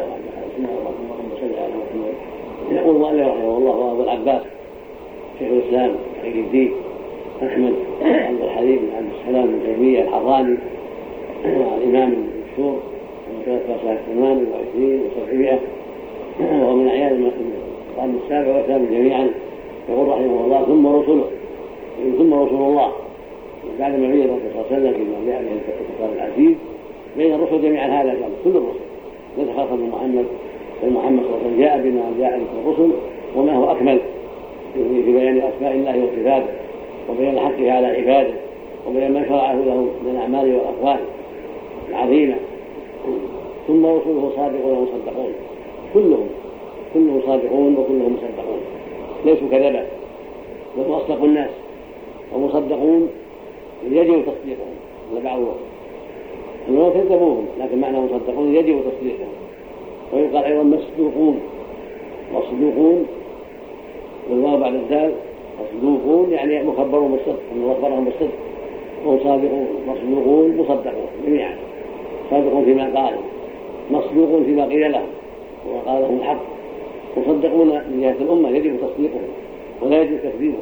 يقول الله رحمه الله أبو العباس شيخ الإسلام تقي الدين أحمد عبد الحليم بن عبد السلام بن تيمية الحراني الإمام المشهور من ثلاثة وثمانين وعشرين وسبعمائة وهو من أعيان القرن السابع والثامن جميعا. يقول رحمه الله ثم رسله ثم رسول الله بعد ما بين الرسول صلى الله عليه وسلم فيما جاء به الكتاب العزيز بين الرسل جميعا هذا كان كل الرسل ليس خاصا بمحمد بل محمد صلى الله عليه وسلم جاء بما جاء به الرسل وما هو أكمل في بيان أسماء الله وصفاته وبيان حقه على عباده وبيان ما شرعه له من الأعمال والأقوال العظيمة. ثم رسله صادقون ومصدقون كلهم كلهم صادقون وكلهم مصدقون ليسوا كذبا بل أصدق الناس ومصدقون يجب تصديقهم لبعض أنهم كذبوهم لكن معنى مصدقون يجب تصديقهم. ويقال أيضا مصدوقون مصدوقون والواو بعد الدال مصدوقون يعني مخبرون بالصدق أن أخبرهم بالصدق وهم صادقون مصدوقون مصدقون جميعا صادقون فيما قالوا مصدوقون فيما قيل لهم وقال لهم الحق مصدقون من جهة الأمة يجب تصديقهم ولا يجب تكذيبهم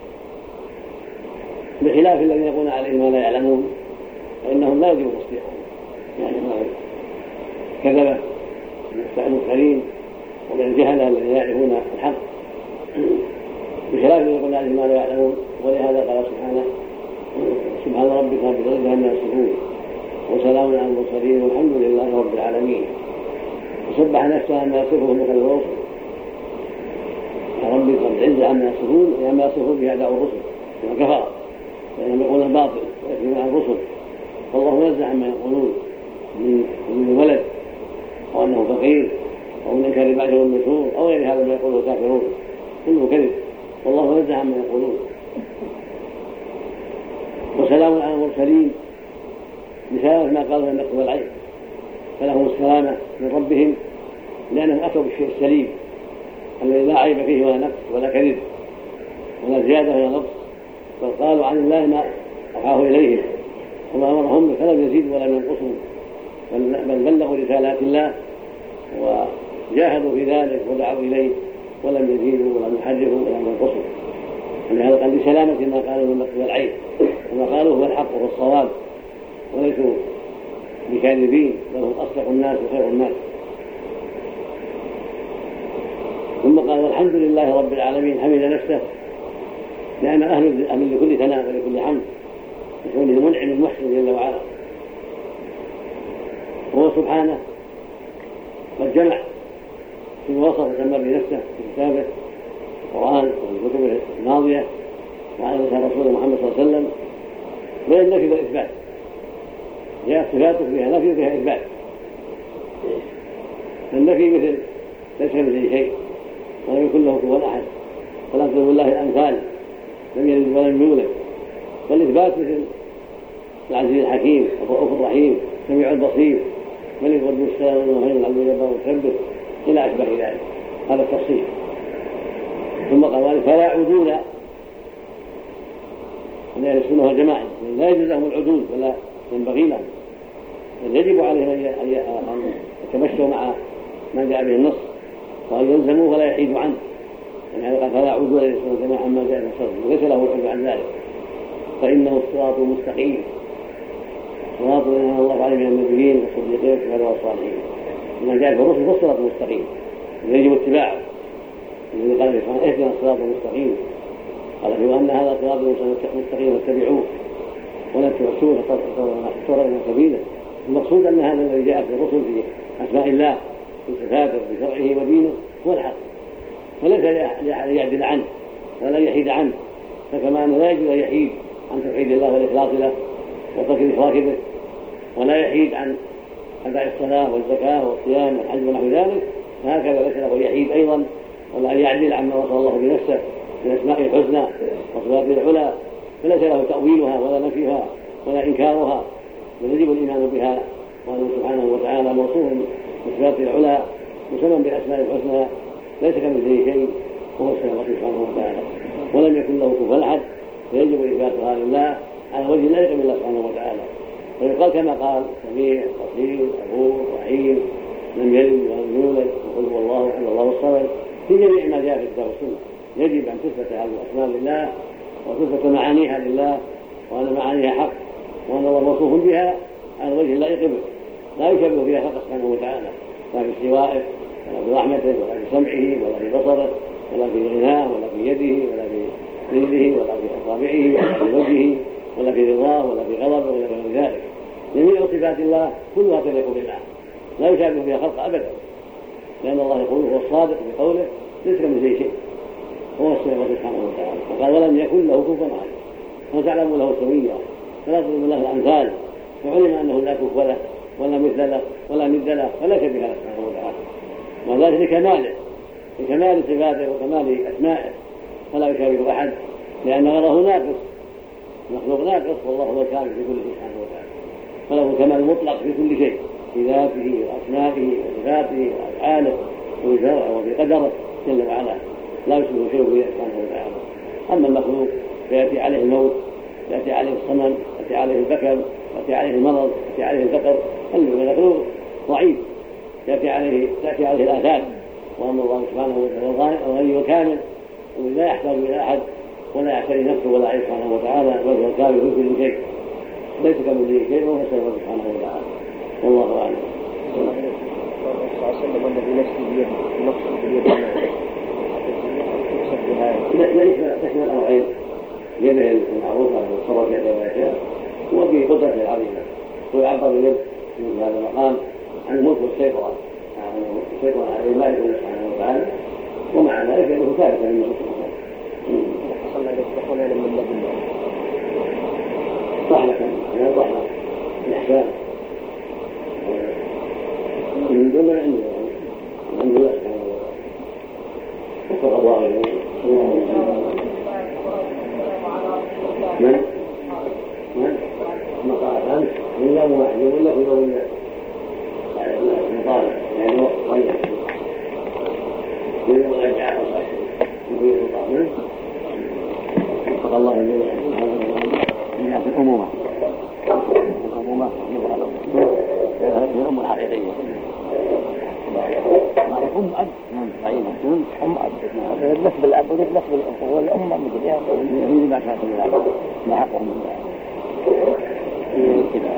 بخلاف الذين يقولون عليهم ما لا يعلمون فإنهم لا يجب تصديقهم يعني كذبة المرسلين ومن الجهلة الذين يعرفون الحق بخلاف الذين يقولون عليهم ما لا يعلمون. ولهذا قال سبحانه سبحان ربك رب العزة عما يصفون وسلام على المرسلين والحمد لله رب العالمين. وسبح نفسه عما يصفه مثل الرسل ربك رب العزة عما يصفون عما يصفون به أعداء الرسل كما كفر فإنهم يقولون الباطل ويكذبون عن الرسل والله نزه عما يقولون من ولد أو أنه فقير أو من إنكار بعده والنشور أو غير هذا ما يقوله الكافرون كله كذب والله نزه عما يقولون. وسلام على المرسلين بسبب ما قالوا النقص والعيب فلهم السلامة من ربهم لأنهم أتوا بالشيء السليم الذي لا عيب فيه ولا نقص ولا كذب ولا زيادة ولا نقص بل قالوا عن الله ما أوحاه إليهم وما أمرهم فلم يزيدوا ولم ينقصوا بل بلغوا رسالات الله وجاهدوا في ذلك ودعوا إليه ولم يزيدوا ولم يحرفوا ولم ينقصوا. ولهذا قال بسلامة ما قالوا من النقص والعيب وما قالوا هو الحق والصواب وليسوا بكاذبين بل هم أصدق الناس وخير الناس. ثم قال والحمد لله رب العالمين حمد نفسه لأن أهل أهل لكل ثناء ولكل حمد لكونه المنعم المحسن جل وعلا. هو سبحانه قد جمع في وصف سمى بنفسه في كتابه القرآن وفي كتبه الماضية وعلى لسان رسول محمد صلى الله عليه وسلم بين النفي والإثبات جاءت صفاته فيها نفي وفيها إثبات. النفي مثل ليس كمثله شيء ولم يكن له كفوا أحد ولا تضرب الله الأمثال لم يلد ولم يولد. والإثبات مثل العزيز الحكيم الرؤوف الرحيم السميع البصير ملك رب السلام والمهيمن العبد الجبار المتكبر إلى أشبه ذلك. هذا التفصيل. ثم قال فلا عدول من أهل السنة والجماعة لا يجوز لهم العدول ولا ينبغي لهم بل يجب عليهم أن يتمشوا مع ما جاء به النص وأن يلزموه ولا يحيدوا عنه. يعني قال فلا عدول لأهل السنة والجماعة عما جاء به النص وليس له العدول عن ذلك فإنه الصراط المستقيم صراط من الله عليه من النبيين والصديقين والشهداء والصالحين. ما جاء في الرسل فالصراط المستقيم يجب اتباعه. الذي قال في اهدنا الصراط المستقيم قال في وأن هذا صراط مستقيم واتبعوه ولا تبعثوه فتضل من سبيله. المقصود أن هذا الذي جاء في الرسل في أسماء الله في صفاته في شرعه ودينه هو الحق وليس لأحد يعدل عنه ولا يحيد عنه. فكما أنه لا يجوز أن يحيد عن توحيد الله والإخلاص له وترك الإشراك به ولا يحيد عن أداء الصلاة والزكاة والصيام والحج ونحو ذلك فهكذا ليس له يحيد أيضا ولا يعدل عما وصف الله بنفسه من أسماء الحسنى وصفات العلى فليس له تأويلها ولا نفيها ولا إنكارها بل يجب الإيمان بها وأنه سبحانه وتعالى موصوف بصفات العلى مسمى بأسماء الحسنى ليس كمثله شيء وهو السميع البصير سبحانه وتعالى ولم يكن له كفوا أحد فيجب إثباتها لله على وجه لا يليق بالله سبحانه وتعالى. ويقال كما قال سميع بصير غفور رحيم لم يلد ولم يولد وقل هو الله احد الله الصمد في جميع ما جاء في الكتاب والسنه يجب ان تثبت هذه الاسماء لله وتثبت معانيها لله وان معانيها حق وان الله موصوف بها على وجه لا يقبل لا يشبه فيها خلق سبحانه وتعالى لا في استوائه ولا في رحمته ولا في سمعه ولا في بصره ولا في غناه ولا في يده ولا في رجله ولا في أصابعه ولا في وجهه ولا في رضاه ولا في غضبه ولا في غير ذلك. جميع صفات الله كلها تليق بالله لا يشابه فيها خلق أبدا، لأن الله يقول هو الصادق في قوله ليس كمثله شيء هو الصفات سبحانه وتعالى، وقال ولم يكن له كفوا أحد وتعلم له سويا فلا تضرب له الأمثال، فعلم أنه لا كفو له ولا مثل له ولا ند له ولا شبه له سبحانه وتعالى، وذلك لكماله لكمال صفاته وكمال أسمائه فلا يشابه أحد، لأن غيره ناقص مخلوق ناقص والله هو الكامل في كل شيء سبحانه وتعالى، فله كمال مطلق في كل شيء في ذاته وأسمائه وصفاته وأفعاله وفي شرعه وفي قدره جل وعلا لا يشبه شيء به سبحانه وتعالى. أما المخلوق فيأتي عليه الموت، يأتي عليه الصمم، يأتي عليه البكر، يأتي عليه المرض، يأتي عليه الفقر، المخلوق ضعيف يأتي عليه تأتي عليه الآثار، وأما الله سبحانه وتعالى الغني كامل ولا يحتاج إلى أحد ولا يعتري نفسه ولا عليه سبحانه وتعالى، بل هو كامل في كل شيء ليس كمثله شيء وهو سبحانه وتعالى. والله أعلم. صلى الله عليه وسلم والذي نفسي بيده نقص بيده ليس تشمل الأمرين، يده المعروفة والصبر في يده وأشياء وفي قدرته العظيمة، ويعبر اليد في هذا المقام عن الملك والسيطرة السيطرة على المالك سبحانه وتعالى، ومع ذلك يده ثابتة من الله. صلى الله عليه وسلم من لدن رحمة من الرحمة الإحسان من دون عنده الحمد لله سبحانه وتعالى. وفق الله إليه من من مقالان من يوم واحد ولا في يوم مقال يعني وقت طيب من يوم الأربعاء وصحيح من وفق الله إليه من جهة الأمومة الأمومة هي الأم الحقيقية أم أب أم أب اللف بالأب واللف بالأم والأم مثل هي ما كانت بالأب ما حقهم كذا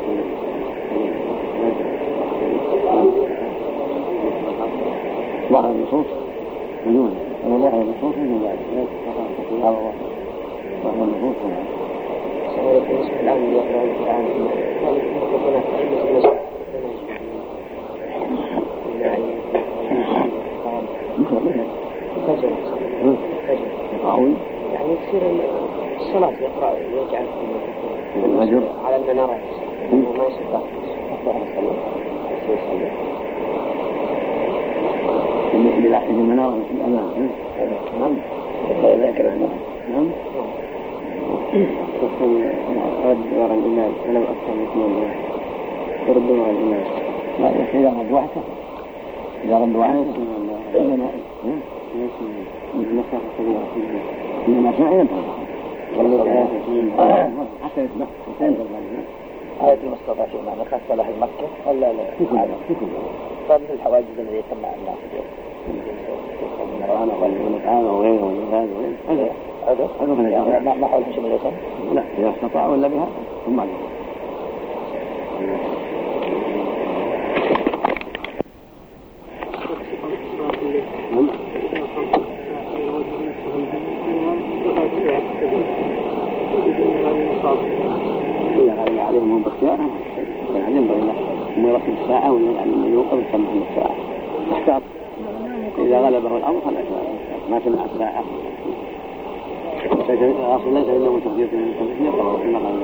ظهر النصوص من دونه أو ظهر النصوص من ذلك سبحان الله ظهر النصوص سؤالك بالنسبة الآن يقرأ القرآن هل هناك أي مسألة فجر فجر يعني يصير الصلاة يقرأ يجعل الفجر على المنارة وما يصدق أفضل الصلاة بالنسبة لأحد المنارة في الأمام نعم ذكر نعم رد وراء الإمام ولو أكثر من اثنين يرد وراء الإمام لا يحتاج رد واحدة إذا رد واحدة إنما المسافة كبيرة إنما ساعي ينتظر حتى يسمع حتى ينتظر هذه المستطاع شيء معنى خاصة له المكة ولا لا؟ طب الحواجز الذي يسمع الناس القرآن والمتعامل وغيره وغيره هذا هذا هذا من الأغراض ما حول شيء من الوسم لا إذا استطاع ولا بها ثم عليه إذا غلب عليهم هم باختيارهم كان ينبغي له أن يركب الساعة ولا أن يوقف كما عند الساعة احتاط إذا غلبه الأمر فلا ما تمنع الساعة الأصل ليس إلا من تقدير من التنفيذ يقرأ في المقام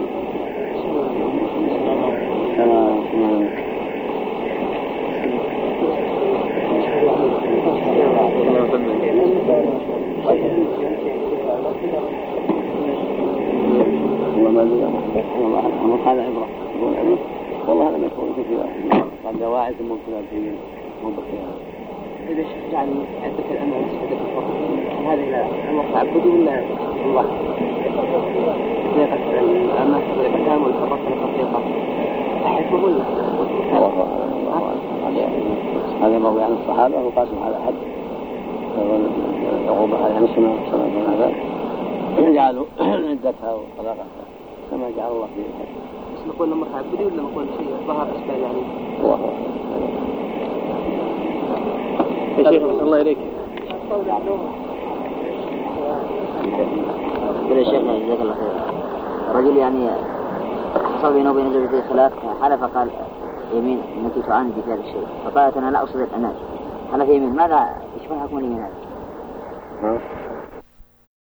كما وما ذي أمر هذا عبرة يقول عبرة والله لم يكن كثيرا قد دواعي ثم ابتلاء مبكرا إذا شفت عن عدة الأمر عدة الفرق هذه لا أمر تعبدي ولا الله طريقة الأمر طريقتان والفرق طريقة حكم ولا هذا مروي عن الصحابة وقاسم على حد العقوبة على نصنا صلى الله عليه وسلم جعلوا عدتها وطلاقتها كما جعل الله فيه الحد. بس نقول أمر تعبدي ولا نقول شيء ظهر أسباب يعني الله الله إليك. كل يا شيخ جزاك الله خير. رجل يعني حصل بينه وبين زوجته خلاف، حلف قال يمين انك تعاند بهذا الشيء، فقالت انا لا اقصد الانات، حلف يمين، ماذا ايش حكم اليمين هذا؟